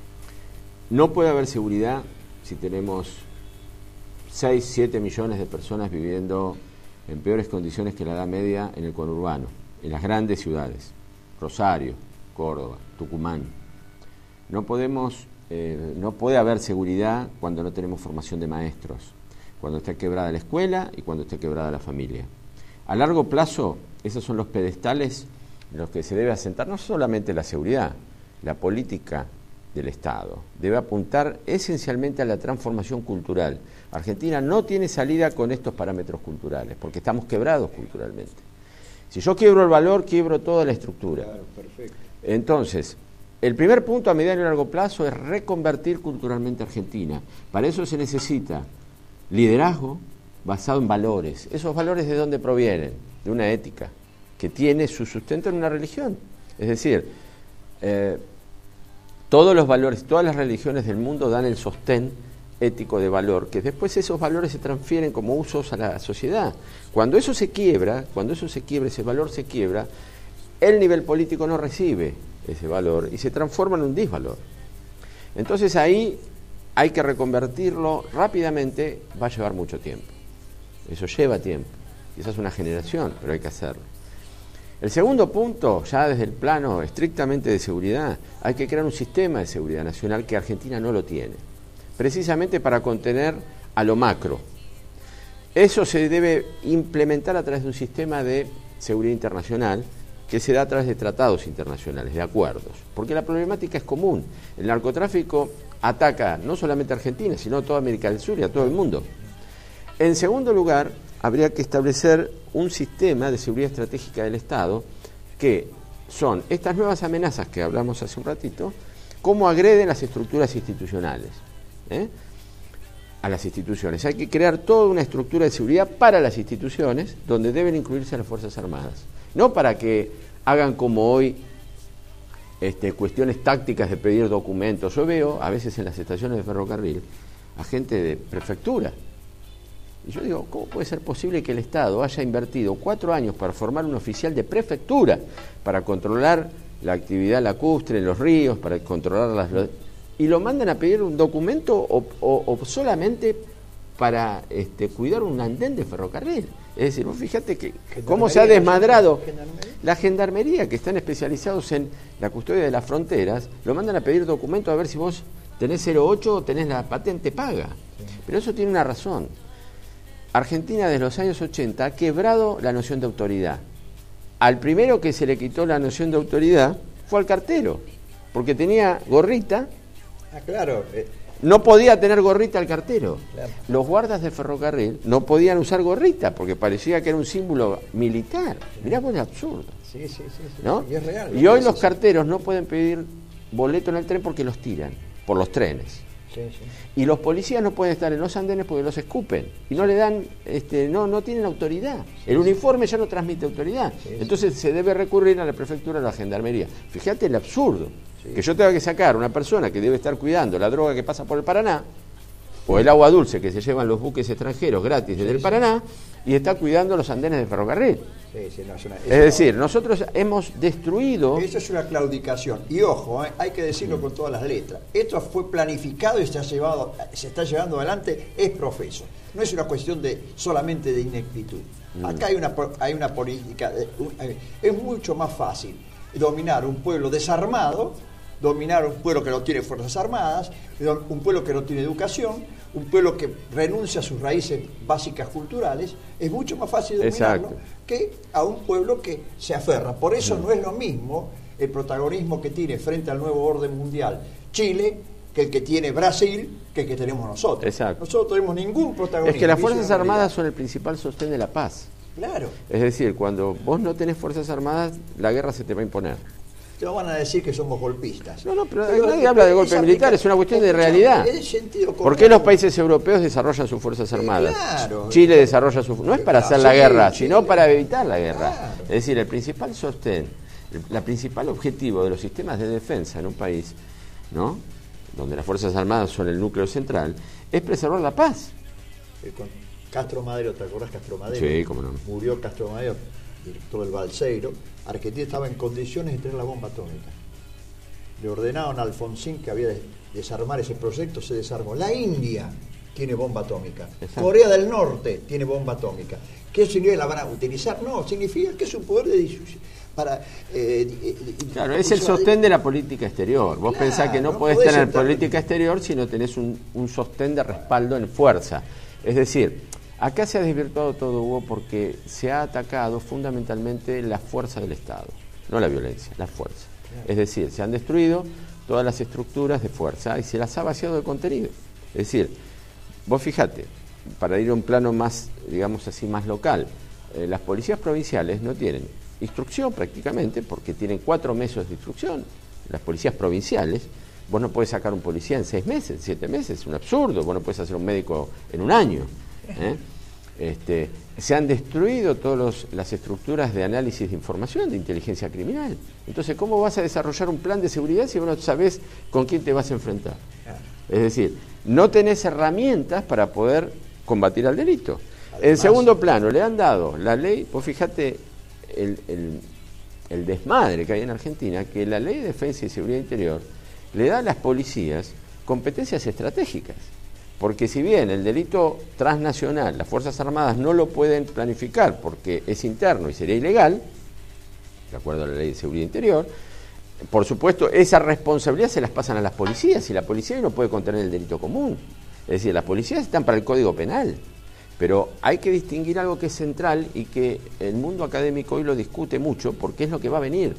Speaker 2: No puede haber seguridad si tenemos seis, siete millones de personas viviendo en peores condiciones que la edad media en el conurbano, en las grandes ciudades. Rosario, Córdoba, Tucumán. No podemos, eh, no puede haber seguridad cuando no tenemos formación de maestros, cuando está quebrada la escuela y cuando está quebrada la familia. A largo plazo, esos son los pedestales en los que se debe asentar no solamente la seguridad, la política del Estado. Debe apuntar esencialmente a la transformación cultural. Argentina no tiene salida con estos parámetros culturales, porque estamos quebrados culturalmente. Si yo quiebro el valor, quiebro toda la estructura.
Speaker 1: Claro, perfecto.
Speaker 2: Entonces, el primer punto a mediano y largo plazo es reconvertir culturalmente a Argentina. Para eso se necesita liderazgo basado en valores. ¿Esos valores de dónde provienen? De una ética que tiene su sustento en una religión. Es decir, eh, todos los valores, todas las religiones del mundo dan el sostén ético de valor, que después esos valores se transfieren como usos a la sociedad. Cuando eso se quiebra, cuando eso se quiebra, ese valor se quiebra, el nivel político no recibe ese valor y se transforma en un disvalor. Entonces ahí hay que reconvertirlo rápidamente, va a llevar mucho tiempo. Eso lleva tiempo, quizás una generación, pero hay que hacerlo. El segundo punto, ya desde el plano estrictamente de seguridad, hay que crear un sistema de seguridad nacional que Argentina no lo tiene, precisamente para contener a lo macro. Eso se debe implementar a través de un sistema de seguridad internacional que se da a través de tratados internacionales, de acuerdos, porque la problemática es común. El narcotráfico ataca no solamente a Argentina, sino a toda América del Sur y a todo el mundo. En segundo lugar, habría que establecer un sistema de seguridad estratégica del Estado, que son estas nuevas amenazas que hablamos hace un ratito, cómo agreden las estructuras institucionales. ¿eh? A las instituciones. Hay que crear toda una estructura de seguridad para las instituciones, donde deben incluirse las Fuerzas Armadas. No para que hagan como hoy este, cuestiones tácticas de pedir documentos. Yo veo a veces en las estaciones de ferrocarril a gente de prefectura. Y yo digo, ¿cómo puede ser posible que el Estado haya invertido cuatro años para formar un oficial de prefectura para controlar la actividad lacustre en los ríos, para controlar las... y lo mandan a pedir un documento o, o, o solamente para este, cuidar un andén de ferrocarril? Es decir, vos fíjate que cómo se ha desmadrado la gendarmería, que están especializados en la custodia de las fronteras, lo mandan a pedir documento a ver si vos tenés cero ocho o tenés la patente paga. Pero eso tiene una razón. Argentina desde los años ochenta ha quebrado la noción de autoridad. Al primero que se le quitó la noción de autoridad fue al cartero, porque tenía gorrita.
Speaker 1: Ah, claro. Eh.
Speaker 2: No podía tener gorrita el cartero.
Speaker 1: Claro.
Speaker 2: Los guardas de ferrocarril no podían usar gorrita porque parecía que era un símbolo militar. Mirá vos, es absurdo.
Speaker 1: Sí, sí, sí, sí.
Speaker 2: ¿No?
Speaker 1: Y es real.
Speaker 2: Y hoy los carteros no pueden pedir boleto en el tren porque los tiran por los trenes.
Speaker 1: Sí, sí.
Speaker 2: Y los policías no pueden estar en los andenes porque los escupen y no le dan, este, no, no tienen autoridad. El uniforme ya no transmite autoridad. Sí, Entonces sí. se debe recurrir a la prefectura o a la gendarmería. Fíjate el absurdo. Sí. Que yo tenga que sacar una persona que debe estar cuidando la droga que pasa por el Paraná, o el agua dulce que se llevan los buques extranjeros gratis desde sí, el Paraná, sí. y está cuidando los andenes de ferrocarril. Sí, sí, no, es, una, es, es decir, nosotros hemos destruido...
Speaker 1: Eso es una claudicación. Y ojo, eh, hay que decirlo mm. con todas las letras. Esto fue planificado y se, ha llevado, se está llevando adelante, es profeso. No es una cuestión de solamente de ineptitud. Mm. Acá hay una, hay una política... De, un, es mucho más fácil dominar un pueblo desarmado, dominar un pueblo que no tiene fuerzas armadas, un pueblo que no tiene educación, un pueblo que renuncia a sus raíces básicas culturales. Es mucho más fácil dominarlo Exacto. que a un pueblo que se aferra. Por eso mm. no es lo mismo el protagonismo que tiene frente al nuevo orden mundial Chile que el que tiene Brasil, que el que tenemos nosotros.
Speaker 2: Exacto.
Speaker 1: Nosotros no tenemos ningún protagonismo.
Speaker 2: Es que las Fuerzas Armadas son el principal sostén de la paz.
Speaker 1: Claro.
Speaker 2: Es decir, cuando vos no tenés Fuerzas Armadas, la guerra se te va a imponer.
Speaker 1: Te van a decir que somos golpistas.
Speaker 2: No, no, pero, pero nadie habla de golpe militar, es una cuestión de realidad. ¿Por qué los países europeos desarrollan sus fuerzas armadas?
Speaker 1: Claro,
Speaker 2: Chile
Speaker 1: claro.
Speaker 2: desarrolla sus... No es para hacer la guerra, sino para evitar la guerra. Claro. Es decir, el principal sostén, el la principal objetivo de los sistemas de defensa en un país, ¿no?, donde las fuerzas armadas son el núcleo central, es preservar la paz.
Speaker 1: Con Castro Madero, ¿te acordás Castro Madero?
Speaker 2: Sí, cómo no.
Speaker 1: Murió Castro Madero, director del Balseiro. Argentina estaba en condiciones de tener la bomba atómica. Le ordenaron a Alfonsín que había de desarmar ese proyecto, se desarmó. La India tiene bomba atómica. Exacto. Corea del Norte tiene bomba atómica. ¿Qué significa? ¿La van a utilizar? No, significa que es un poder de disuasión. para... Eh, eh,
Speaker 2: claro, es el sostén de la política exterior. Vos claro, pensás que no, no podés, podés tener entrar... política exterior si no tenés un, un sostén de respaldo en fuerza. Es decir, acá se ha desvirtuado todo, Hugo, porque se ha atacado fundamentalmente la fuerza del Estado, no la violencia, la fuerza. Claro. Es decir, se han destruido todas las estructuras de fuerza y se las ha vaciado de contenido. Es decir, vos fijate, para ir a un plano más, digamos así, más local, eh, las policías provinciales no tienen instrucción prácticamente porque tienen cuatro meses de instrucción. Las policías provinciales, vos no podés sacar un policía en seis meses, siete meses, es un absurdo. Vos no podés hacer un médico en un año. ¿eh? Este, se han destruido todas las estructuras de análisis de información, de inteligencia criminal. Entonces, ¿cómo vas a desarrollar un plan de seguridad si vos no sabés con quién te vas a enfrentar? Es decir, no tenés herramientas para poder combatir al delito. Además, en segundo plano, le han dado la ley, vos fíjate el, el, el desmadre que hay en Argentina, que la ley de defensa y seguridad interior le da a las policías competencias estratégicas. Porque si bien el delito transnacional, las Fuerzas Armadas no lo pueden planificar porque es interno y sería ilegal, de acuerdo a la ley de seguridad interior, por supuesto esa responsabilidad se las pasan a las policías y la policía no puede contener el delito común. Es decir, las policías están para el Código Penal, pero hay que distinguir algo que es central y que el mundo académico hoy lo discute mucho porque es lo que va a venir.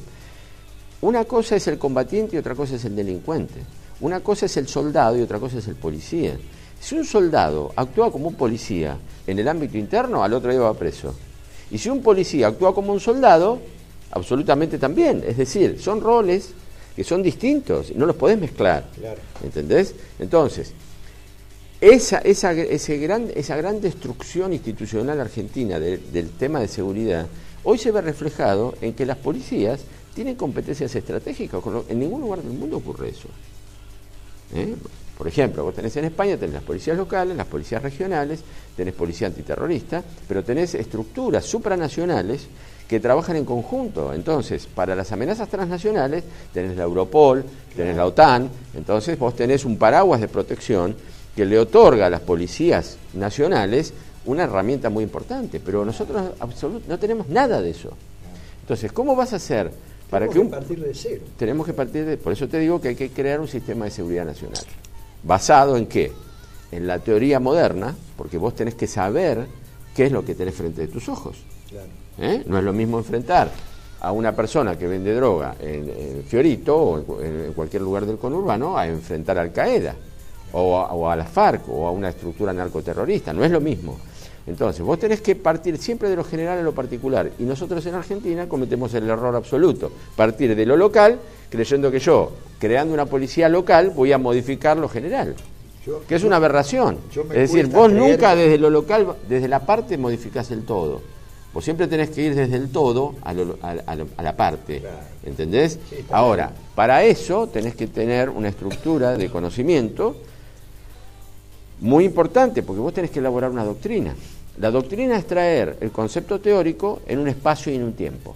Speaker 2: Una cosa es el combatiente y otra cosa es el delincuente. Una cosa es el soldado y otra cosa es el policía. Si un soldado actúa como un policía en el ámbito interno, al otro día va preso. Y si un policía actúa como un soldado, absolutamente también. Es decir, son roles que son distintos, no los podés mezclar. Claro. ¿Entendés? Entonces, esa, esa, ese gran, esa gran destrucción institucional argentina de, del tema de seguridad, hoy se ve reflejado en que las policías tienen competencias estratégicas. En ningún lugar del mundo ocurre eso. ¿Eh? Por ejemplo, vos tenés en España, tenés las policías locales, las policías regionales, tenés policía antiterrorista, pero tenés estructuras supranacionales que trabajan en conjunto. Entonces, para las amenazas transnacionales, tenés la Europol, tenés la OTAN, entonces vos tenés un paraguas de protección que le otorga a las policías nacionales una herramienta muy importante, pero nosotros absolut- no tenemos nada de eso. Entonces, ¿cómo vas a hacer para
Speaker 1: tenemos
Speaker 2: que un...
Speaker 1: que partir de cero?
Speaker 2: Tenemos que partir de... Por eso te digo que hay que crear un sistema de seguridad nacional. ¿Basado en qué? En la teoría moderna, porque vos tenés que saber qué es lo que tenés frente de tus ojos. Claro. ¿Eh? No es lo mismo enfrentar a una persona que vende droga en, en Fiorito o en, en cualquier lugar del conurbano a enfrentar a Al Qaeda o a, o a la FARC o a una estructura narcoterrorista. No es lo mismo. Entonces, vos tenés que partir siempre de lo general a lo particular. Y nosotros en Argentina cometemos el error absoluto. Partir de lo local, creyendo que yo, creando una policía local, voy a modificar lo general. Yo, que es una aberración. Es decir, vos nunca desde lo local, desde la parte, modificás el todo. Vos siempre tenés que ir desde el todo a, lo, a, a, a la parte. Claro. ¿Entendés? Sí, ahora, para eso tenés que tener una estructura de conocimiento muy importante, porque vos tenés que elaborar una doctrina. La doctrina es traer el concepto teórico en un espacio y en un tiempo.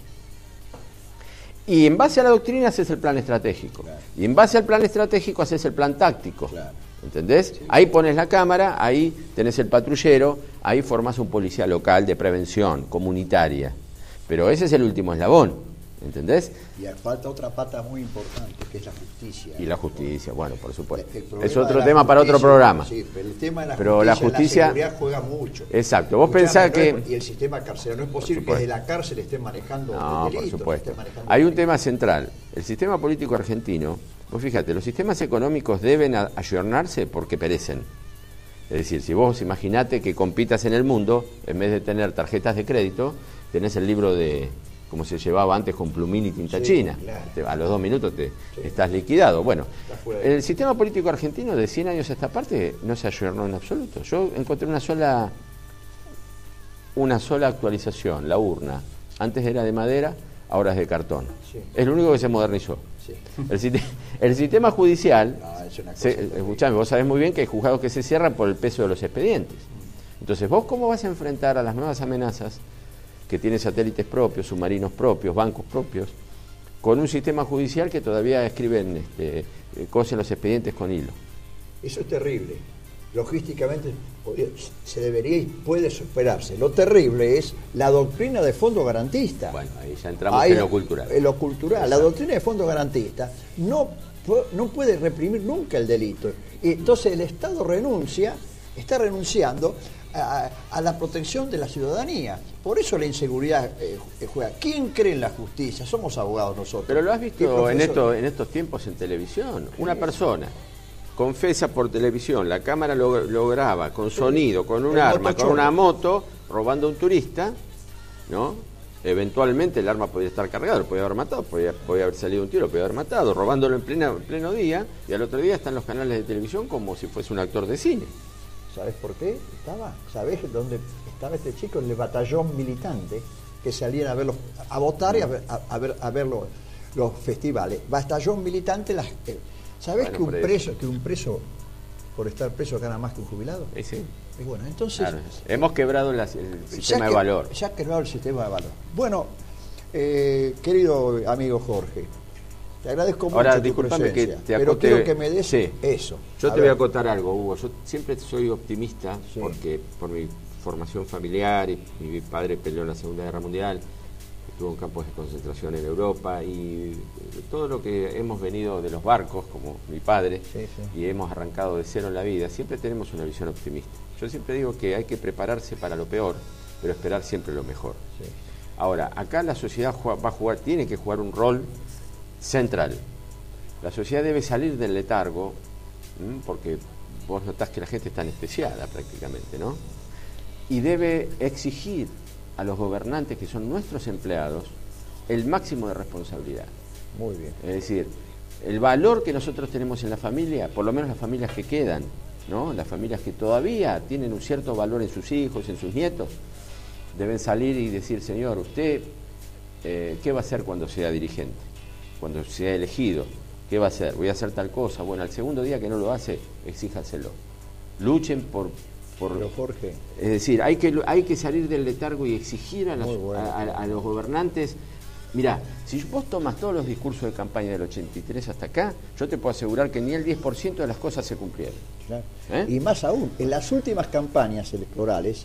Speaker 2: Y en base a la doctrina haces el plan estratégico. Claro. Y en base al plan estratégico haces el plan táctico. Claro. ¿Entendés? Sí. Ahí pones la cámara, ahí tenés el patrullero, ahí formás un policía local de prevención, comunitaria. Pero ese es el último eslabón. ¿Entendés?
Speaker 1: Y falta otra pata muy importante, que es la justicia.
Speaker 2: Y la justicia, bueno, por supuesto. Es otro tema para otro programa.
Speaker 1: Sí, pero el tema de la
Speaker 2: pero
Speaker 1: justicia,
Speaker 2: la justicia,
Speaker 1: la seguridad juega mucho.
Speaker 2: Exacto. Vos
Speaker 1: Escuchame,
Speaker 2: pensás
Speaker 1: no
Speaker 2: que...
Speaker 1: Es, y el sistema carcelario, no es posible que desde la cárcel estén manejando
Speaker 2: no,
Speaker 1: el delito.
Speaker 2: por supuesto.
Speaker 1: Manejando
Speaker 2: Hay un
Speaker 1: delito.
Speaker 2: tema central. El sistema político argentino, vos fíjate, los sistemas económicos deben ayornarse porque perecen. Es decir, si vos imaginate que compitas en el mundo, en vez de tener tarjetas de crédito, tenés el libro de... como se llevaba antes con plumín y tinta sí, china. Claro. Te, a los dos minutos te sí. estás liquidado. Bueno, el sistema político argentino de cien años a esta parte no se ayornó en absoluto. Yo encontré una sola una sola actualización, la urna. Antes era de madera, ahora es de cartón. Sí. Es lo único que se modernizó. Sí. El, el sistema judicial, no, escuchame, vos sabés muy bien que hay juzgados que se cierran por el peso de los expedientes. Entonces, ¿vos cómo vas a enfrentar a las nuevas amenazas que tiene satélites propios, submarinos propios, bancos propios, con un sistema judicial que todavía escriben, este, cosen los expedientes con hilo?
Speaker 1: Eso es terrible. logísticamente se debería y puede superarse. Lo terrible es la doctrina de fondo garantista.
Speaker 2: Bueno, ahí ya entramos
Speaker 1: ahí,
Speaker 2: en lo cultural.
Speaker 1: En lo cultural. Exacto. La doctrina de fondo garantista no, no puede reprimir nunca el delito. Y entonces el Estado renuncia, está renunciando a, a la protección de la ciudadanía. Por eso la inseguridad eh, juega. ¿Quién cree en la justicia? Somos abogados nosotros.
Speaker 2: Pero lo has visto en, esto, en estos tiempos en televisión. Una persona confesa por televisión, la cámara lo, lo graba con sonido, con un el arma, con una moto, robando a un turista, ¿no? Eventualmente el arma podía estar cargada, lo podía haber matado, podía, podía haber salido un tiro, lo podía haber matado, robándolo en, plena, en pleno día, y al otro día están los canales de televisión como si fuese un actor de cine.
Speaker 1: ¿Sabes por qué estaba? ¿Sabes dónde estaba este chico? En el batallón militante, que salían a verlos, a votar y a ver, a, a ver, a ver los, los festivales. Batallón militante, las... Eh, ¿Sabés bueno, que, un preso, que un preso, por estar preso, gana más que un jubilado?
Speaker 2: Sí, sí.
Speaker 1: Y bueno, entonces...
Speaker 2: Claro, hemos quebrado la, el sistema
Speaker 1: que,
Speaker 2: de valor.
Speaker 1: Ya ha quebrado el sistema de valor. Bueno, eh, querido amigo Jorge, te agradezco mucho
Speaker 2: Ahora,
Speaker 1: tu
Speaker 2: discúlpame que te acote...
Speaker 1: pero quiero que me des
Speaker 2: sí.
Speaker 1: eso.
Speaker 2: Yo
Speaker 1: a
Speaker 2: te
Speaker 1: ver.
Speaker 2: voy a acotar algo, Hugo. Yo siempre soy optimista, sí. porque por mi formación familiar, y mi padre peleó en la Segunda Guerra Mundial, estuvo en campos de concentración en Europa, y todo lo que hemos venido de los barcos, como mi padre, sí, sí. y hemos arrancado de cero en la vida, siempre tenemos una visión optimista. Yo siempre digo que hay que prepararse para lo peor, pero esperar siempre lo mejor. Sí. Ahora, acá la sociedad va a jugar, tiene que jugar un rol central. La sociedad debe salir del letargo, ¿m? porque vos notás que la gente está anestesiada prácticamente, ¿no? Y debe exigir a los gobernantes, que son nuestros empleados, el máximo de responsabilidad.
Speaker 1: Muy bien.
Speaker 2: Es decir, el valor que nosotros tenemos en la familia, por lo menos las familias que quedan, ¿no? Las familias que todavía tienen un cierto valor en sus hijos, en sus nietos, deben salir y decir, señor, usted, eh, ¿qué va a hacer cuando sea dirigente? Cuando sea elegido, ¿qué va a hacer? Voy a hacer tal cosa. Bueno, al segundo día que no lo hace, exíjanselo. Luchen por... por
Speaker 1: Pero Jorge...
Speaker 2: Es decir, hay que, hay que salir del letargo y exigir a, las,
Speaker 1: bueno.
Speaker 2: a, a, a los gobernantes... Mirá, si vos tomas todos los discursos de campaña del ochenta y tres hasta acá, yo te puedo asegurar que ni el diez por ciento de las cosas se cumplieron.
Speaker 1: Claro.
Speaker 2: ¿Eh?
Speaker 1: Y más aún, en las últimas campañas electorales,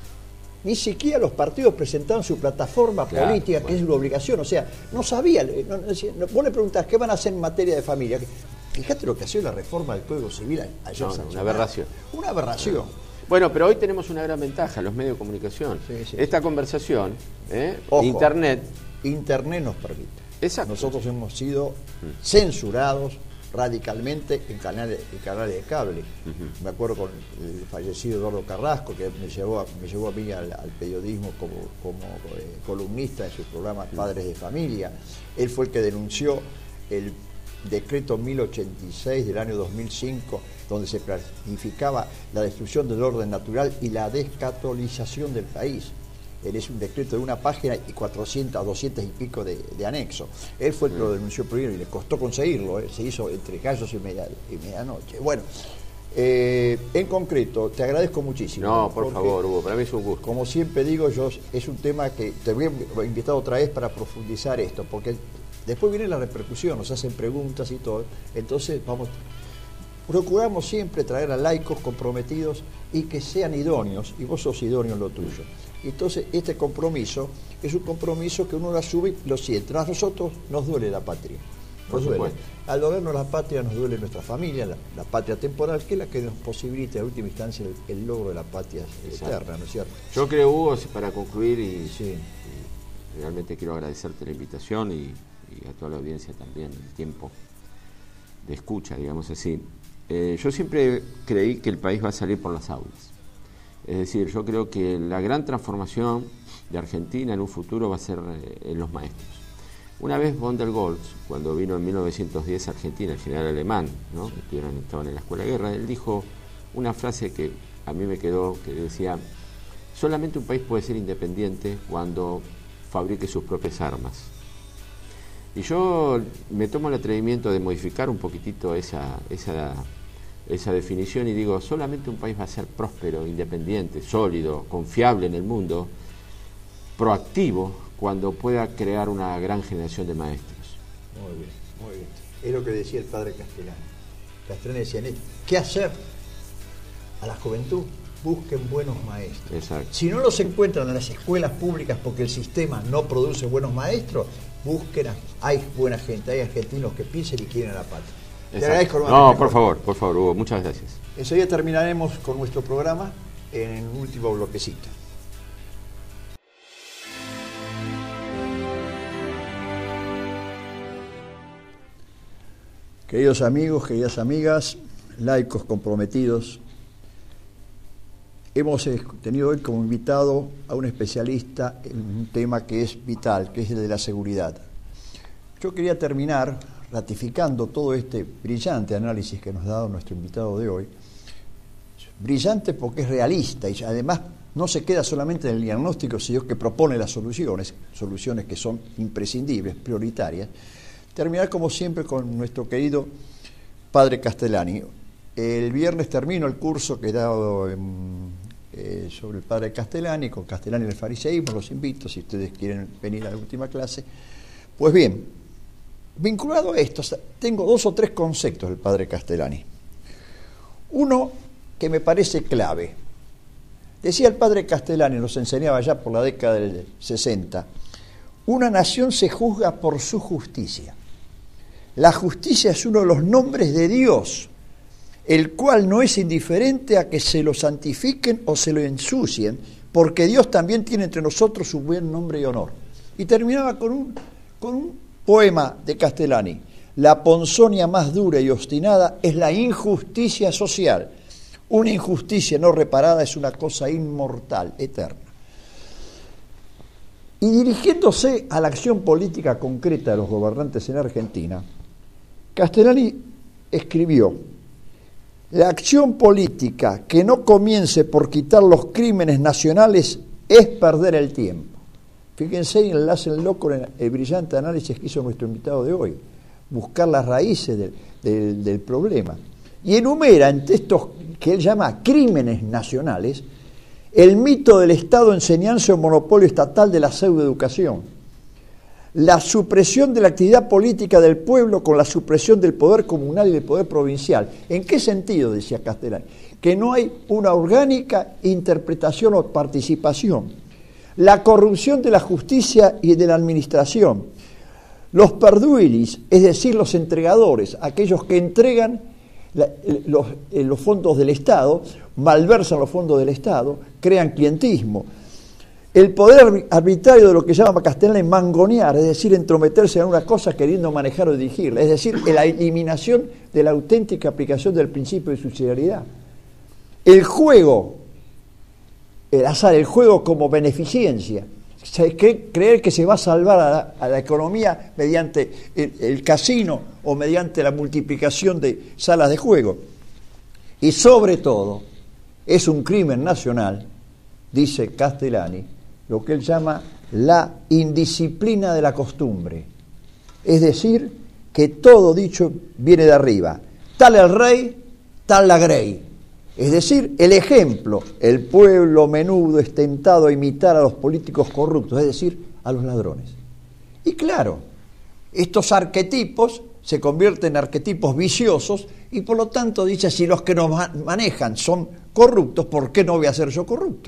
Speaker 1: ni siquiera los partidos presentaron su plataforma claro, política, bueno. que es una obligación. O sea, no sabía. No, no, no, vos le preguntás, ¿qué van a hacer en materia de familia? Fíjate lo que ha sido la reforma del Código Civil ayer.
Speaker 2: No, no, una aberración.
Speaker 1: Una aberración. No.
Speaker 2: Bueno, pero hoy tenemos una gran ventaja, los medios de comunicación. Sí, sí, Esta sí. conversación, ¿eh?
Speaker 1: Ojo,
Speaker 2: Internet...
Speaker 1: Internet nos permite.
Speaker 2: Exacto.
Speaker 1: Nosotros hemos sido mm. censurados radicalmente en canales, en canales de cable. Uh-huh. Me acuerdo con el fallecido Eduardo Carrasco, que me llevó a, me llevó a mí al, al periodismo como, como eh, columnista en su programa Padres de Familia. Él fue el que denunció el decreto mil ochenta y seis del año dos mil cinco, donde se planificaba la destrucción del orden natural y la descatolización del país. Él es un decreto de una página y cuatrocientos, doscientos y pico de, de anexo. Él fue el que lo denunció primero y le costó conseguirlo, ¿eh? Se hizo entre gallos y, media, y medianoche. Bueno, eh, en concreto, te agradezco muchísimo.
Speaker 2: No, por favor, Hugo, para mí es un gusto.
Speaker 1: Como siempre digo, yo es un tema que te voy a invitar otra vez para profundizar esto, porque después viene la repercusión, nos hacen preguntas y todo. Entonces, vamos, procuramos siempre traer a laicos comprometidos y que sean idóneos, y vos sos idóneo en lo tuyo. Entonces, este compromiso es un compromiso que uno lo asume y lo siente. A nosotros nos duele la patria. Nos duele. Al dolernos la patria nos duele nuestra familia, la, la patria temporal, que es la que nos posibilita en última instancia el, el logro de la patria eterna, ¿no es cierto?
Speaker 2: Yo creo, Hugo, para concluir, y,
Speaker 1: sí.
Speaker 2: y realmente quiero agradecerte la invitación y, y a toda la audiencia también el tiempo de escucha, digamos así. Eh, yo siempre creí que el país va a salir por las aulas. Es decir, yo creo que la gran transformación de Argentina en un futuro va a ser eh, en los maestros. Una vez von der Goltz, cuando vino en mil novecientos diez a Argentina, el general alemán, ¿no? que estuvieron, estaban en la Escuela de Guerra, él dijo una frase que a mí me quedó, que decía, solamente un país puede ser independiente cuando fabrique sus propias armas. Y yo me tomo el atrevimiento de modificar un poquitito esa... esa esa definición y digo, solamente un país va a ser próspero, independiente, sólido, confiable en el mundo, proactivo, cuando pueda crear una gran generación de maestros.
Speaker 1: Muy bien, muy bien. Es lo que decía el padre Castellano. Castellano decía, ¿qué hacer a la juventud, busquen buenos maestros.
Speaker 2: Exacto.
Speaker 1: Si no los encuentran en las escuelas públicas porque el sistema no produce buenos maestros, busquen, a, hay buena gente, hay argentinos que piensen y quieren a la patria. Te agradezco,
Speaker 2: no, por favor, por favor, Hugo, muchas gracias.
Speaker 1: Enseguida terminaremos con nuestro programa en un último bloquecito. Queridos amigos, queridas amigas, laicos comprometidos, hemos tenido hoy como invitado a un especialista en un tema que es vital, que es el de la seguridad. Yo quería terminar ratificando todo este brillante análisis que nos ha dado nuestro invitado de hoy. Brillante porque es realista y además no se queda solamente en el diagnóstico, sino que propone las soluciones, soluciones que son imprescindibles, prioritarias. Terminar como siempre con nuestro querido Padre Castellani. El viernes termino el curso que he dado en, eh, sobre el Padre Castellani, con Castellani del fariseísmo, los invito si ustedes quieren venir a la última clase. Pues bien, vinculado a esto, tengo dos o tres conceptos del Padre Castellani. Uno que me parece clave. Decía el Padre Castellani, nos enseñaba ya por la década del sesenta, una nación se juzga por su justicia. La justicia es uno de los nombres de Dios, el cual no es indiferente a que se lo santifiquen o se lo ensucien, porque Dios también tiene entre nosotros su buen nombre y honor. Y terminaba con un, con un poema de Castellani. La ponzoña más dura y obstinada es la injusticia social. Una injusticia no reparada es una cosa inmortal, eterna. Y dirigiéndose a la acción política concreta de los gobernantes en Argentina, Castellani escribió: la acción política que no comience por quitar los crímenes nacionales es perder el tiempo. Fíjense en el enlace loco en el brillante análisis que hizo nuestro invitado de hoy, buscar las raíces del, del, del problema. Y enumera entre estos que él llama crímenes nacionales el mito del Estado enseñanza o monopolio estatal de la pseudoeducación, la supresión de la actividad política del pueblo con la supresión del poder comunal y del poder provincial. ¿En qué sentido? Decía Castellani. Que no hay una orgánica interpretación o participación. La corrupción de la justicia y de la administración. Los perduilis, es decir, los entregadores, aquellos que entregan la, los, los fondos del Estado, malversan los fondos del Estado, crean clientismo. El poder arbitrario de lo que llama Castellani mangonear, es decir, entrometerse en una cosa queriendo manejar o dirigirla, es decir, la eliminación de la auténtica aplicación del principio de subsidiariedad. El juego, el azar, el juego como beneficencia, creer que se va a salvar a la, a la economía mediante el, el casino o mediante la multiplicación de salas de juego. Y sobre todo, es un crimen nacional, dice Castellani, lo que él llama la indisciplina de la costumbre. Es decir, que todo dicho viene de arriba. Tal el rey, tal la grey. Es decir, el ejemplo, el pueblo menudo es tentado a imitar a los políticos corruptos, es decir, a los ladrones. Y claro, estos arquetipos se convierten en arquetipos viciosos y por lo tanto dice, si los que nos manejan son corruptos, ¿por qué no voy a ser yo corrupto?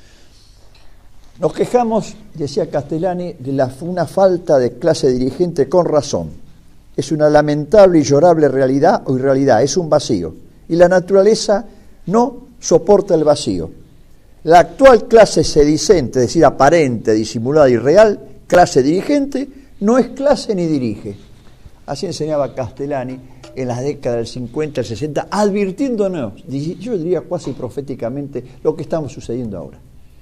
Speaker 1: Nos quejamos, decía Castellani, de la, una falta de clase dirigente con razón. Es una lamentable y llorable realidad o irrealidad, es un vacío. Y la naturaleza no soporta el vacío. La actual clase sedicente, es decir, aparente, disimulada y real, clase dirigente, no es clase ni dirige. Así enseñaba Castellani en las décadas del cincuenta, el sesenta, advirtiéndonos, yo diría cuasi proféticamente, lo que estamos sucediendo ahora.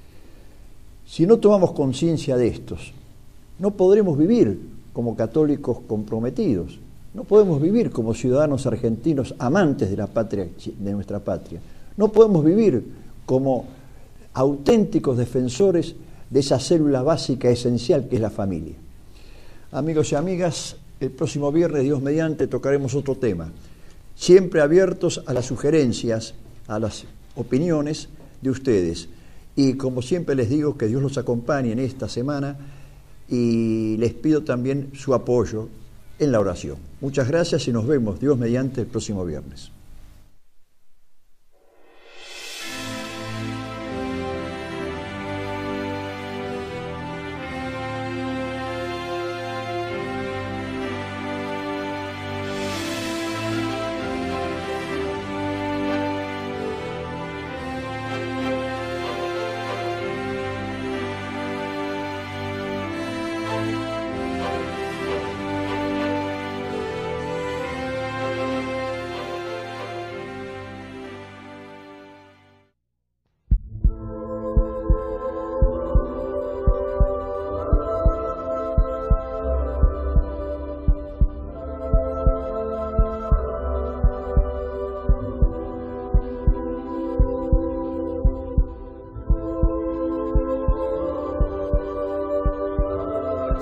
Speaker 1: Si no tomamos conciencia de estos, no podremos vivir como católicos comprometidos, no podemos vivir como ciudadanos argentinos amantes de la patria, de nuestra patria, no podemos vivir como auténticos defensores de esa célula básica esencial que es la familia. Amigos y amigas, el próximo viernes, Dios mediante, tocaremos otro tema, siempre abiertos a las sugerencias, a las opiniones de ustedes. Y como siempre les digo, que Dios los acompañe en esta semana y les pido también su apoyo en la oración. Muchas gracias y nos vemos, Dios mediante, el próximo viernes.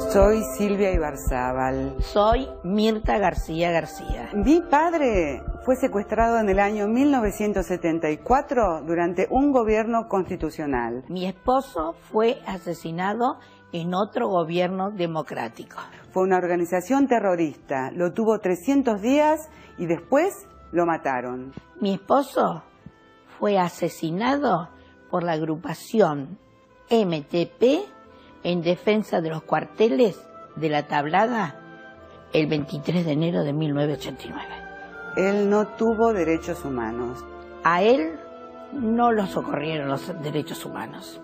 Speaker 3: Soy Silvia Ibarzábal.
Speaker 4: Soy Mirta García García.
Speaker 3: Mi padre fue secuestrado en el año mil novecientos setenta y cuatro durante un gobierno constitucional.
Speaker 4: Mi esposo fue asesinado en otro gobierno democrático.
Speaker 3: Fue una organización terrorista, lo tuvo trescientos días y después lo mataron.
Speaker 4: Mi esposo fue asesinado por la agrupación M T P en defensa de los cuarteles de la Tablada el veintitrés de enero de mil novecientos ochenta y nueve.
Speaker 3: Él no tuvo derechos humanos.
Speaker 4: A él no lo socorrieron los derechos humanos.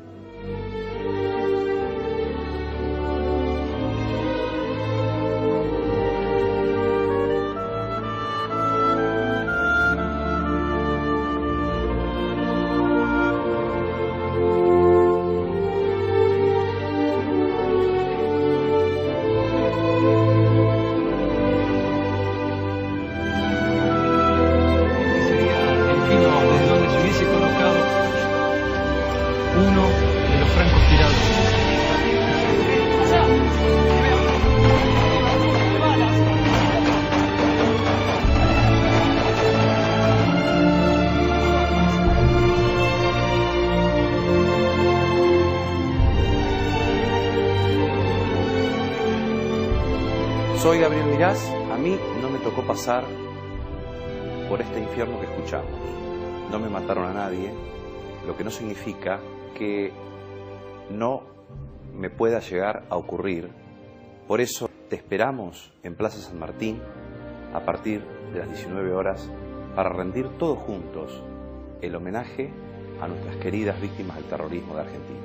Speaker 5: Soy Gabriel Mirás, a mí no me tocó pasar por este infierno que escuchamos. No me mataron a nadie, lo que no significa que no me pueda llegar a ocurrir. Por eso te esperamos en Plaza San Martín a partir de las diecinueve horas para rendir todos juntos el homenaje a nuestras queridas víctimas del terrorismo de Argentina.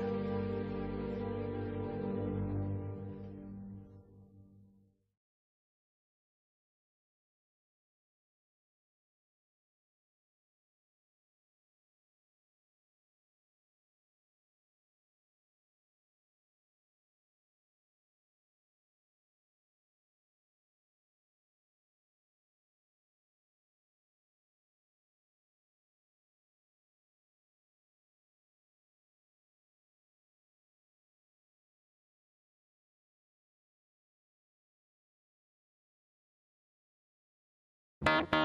Speaker 6: Bye.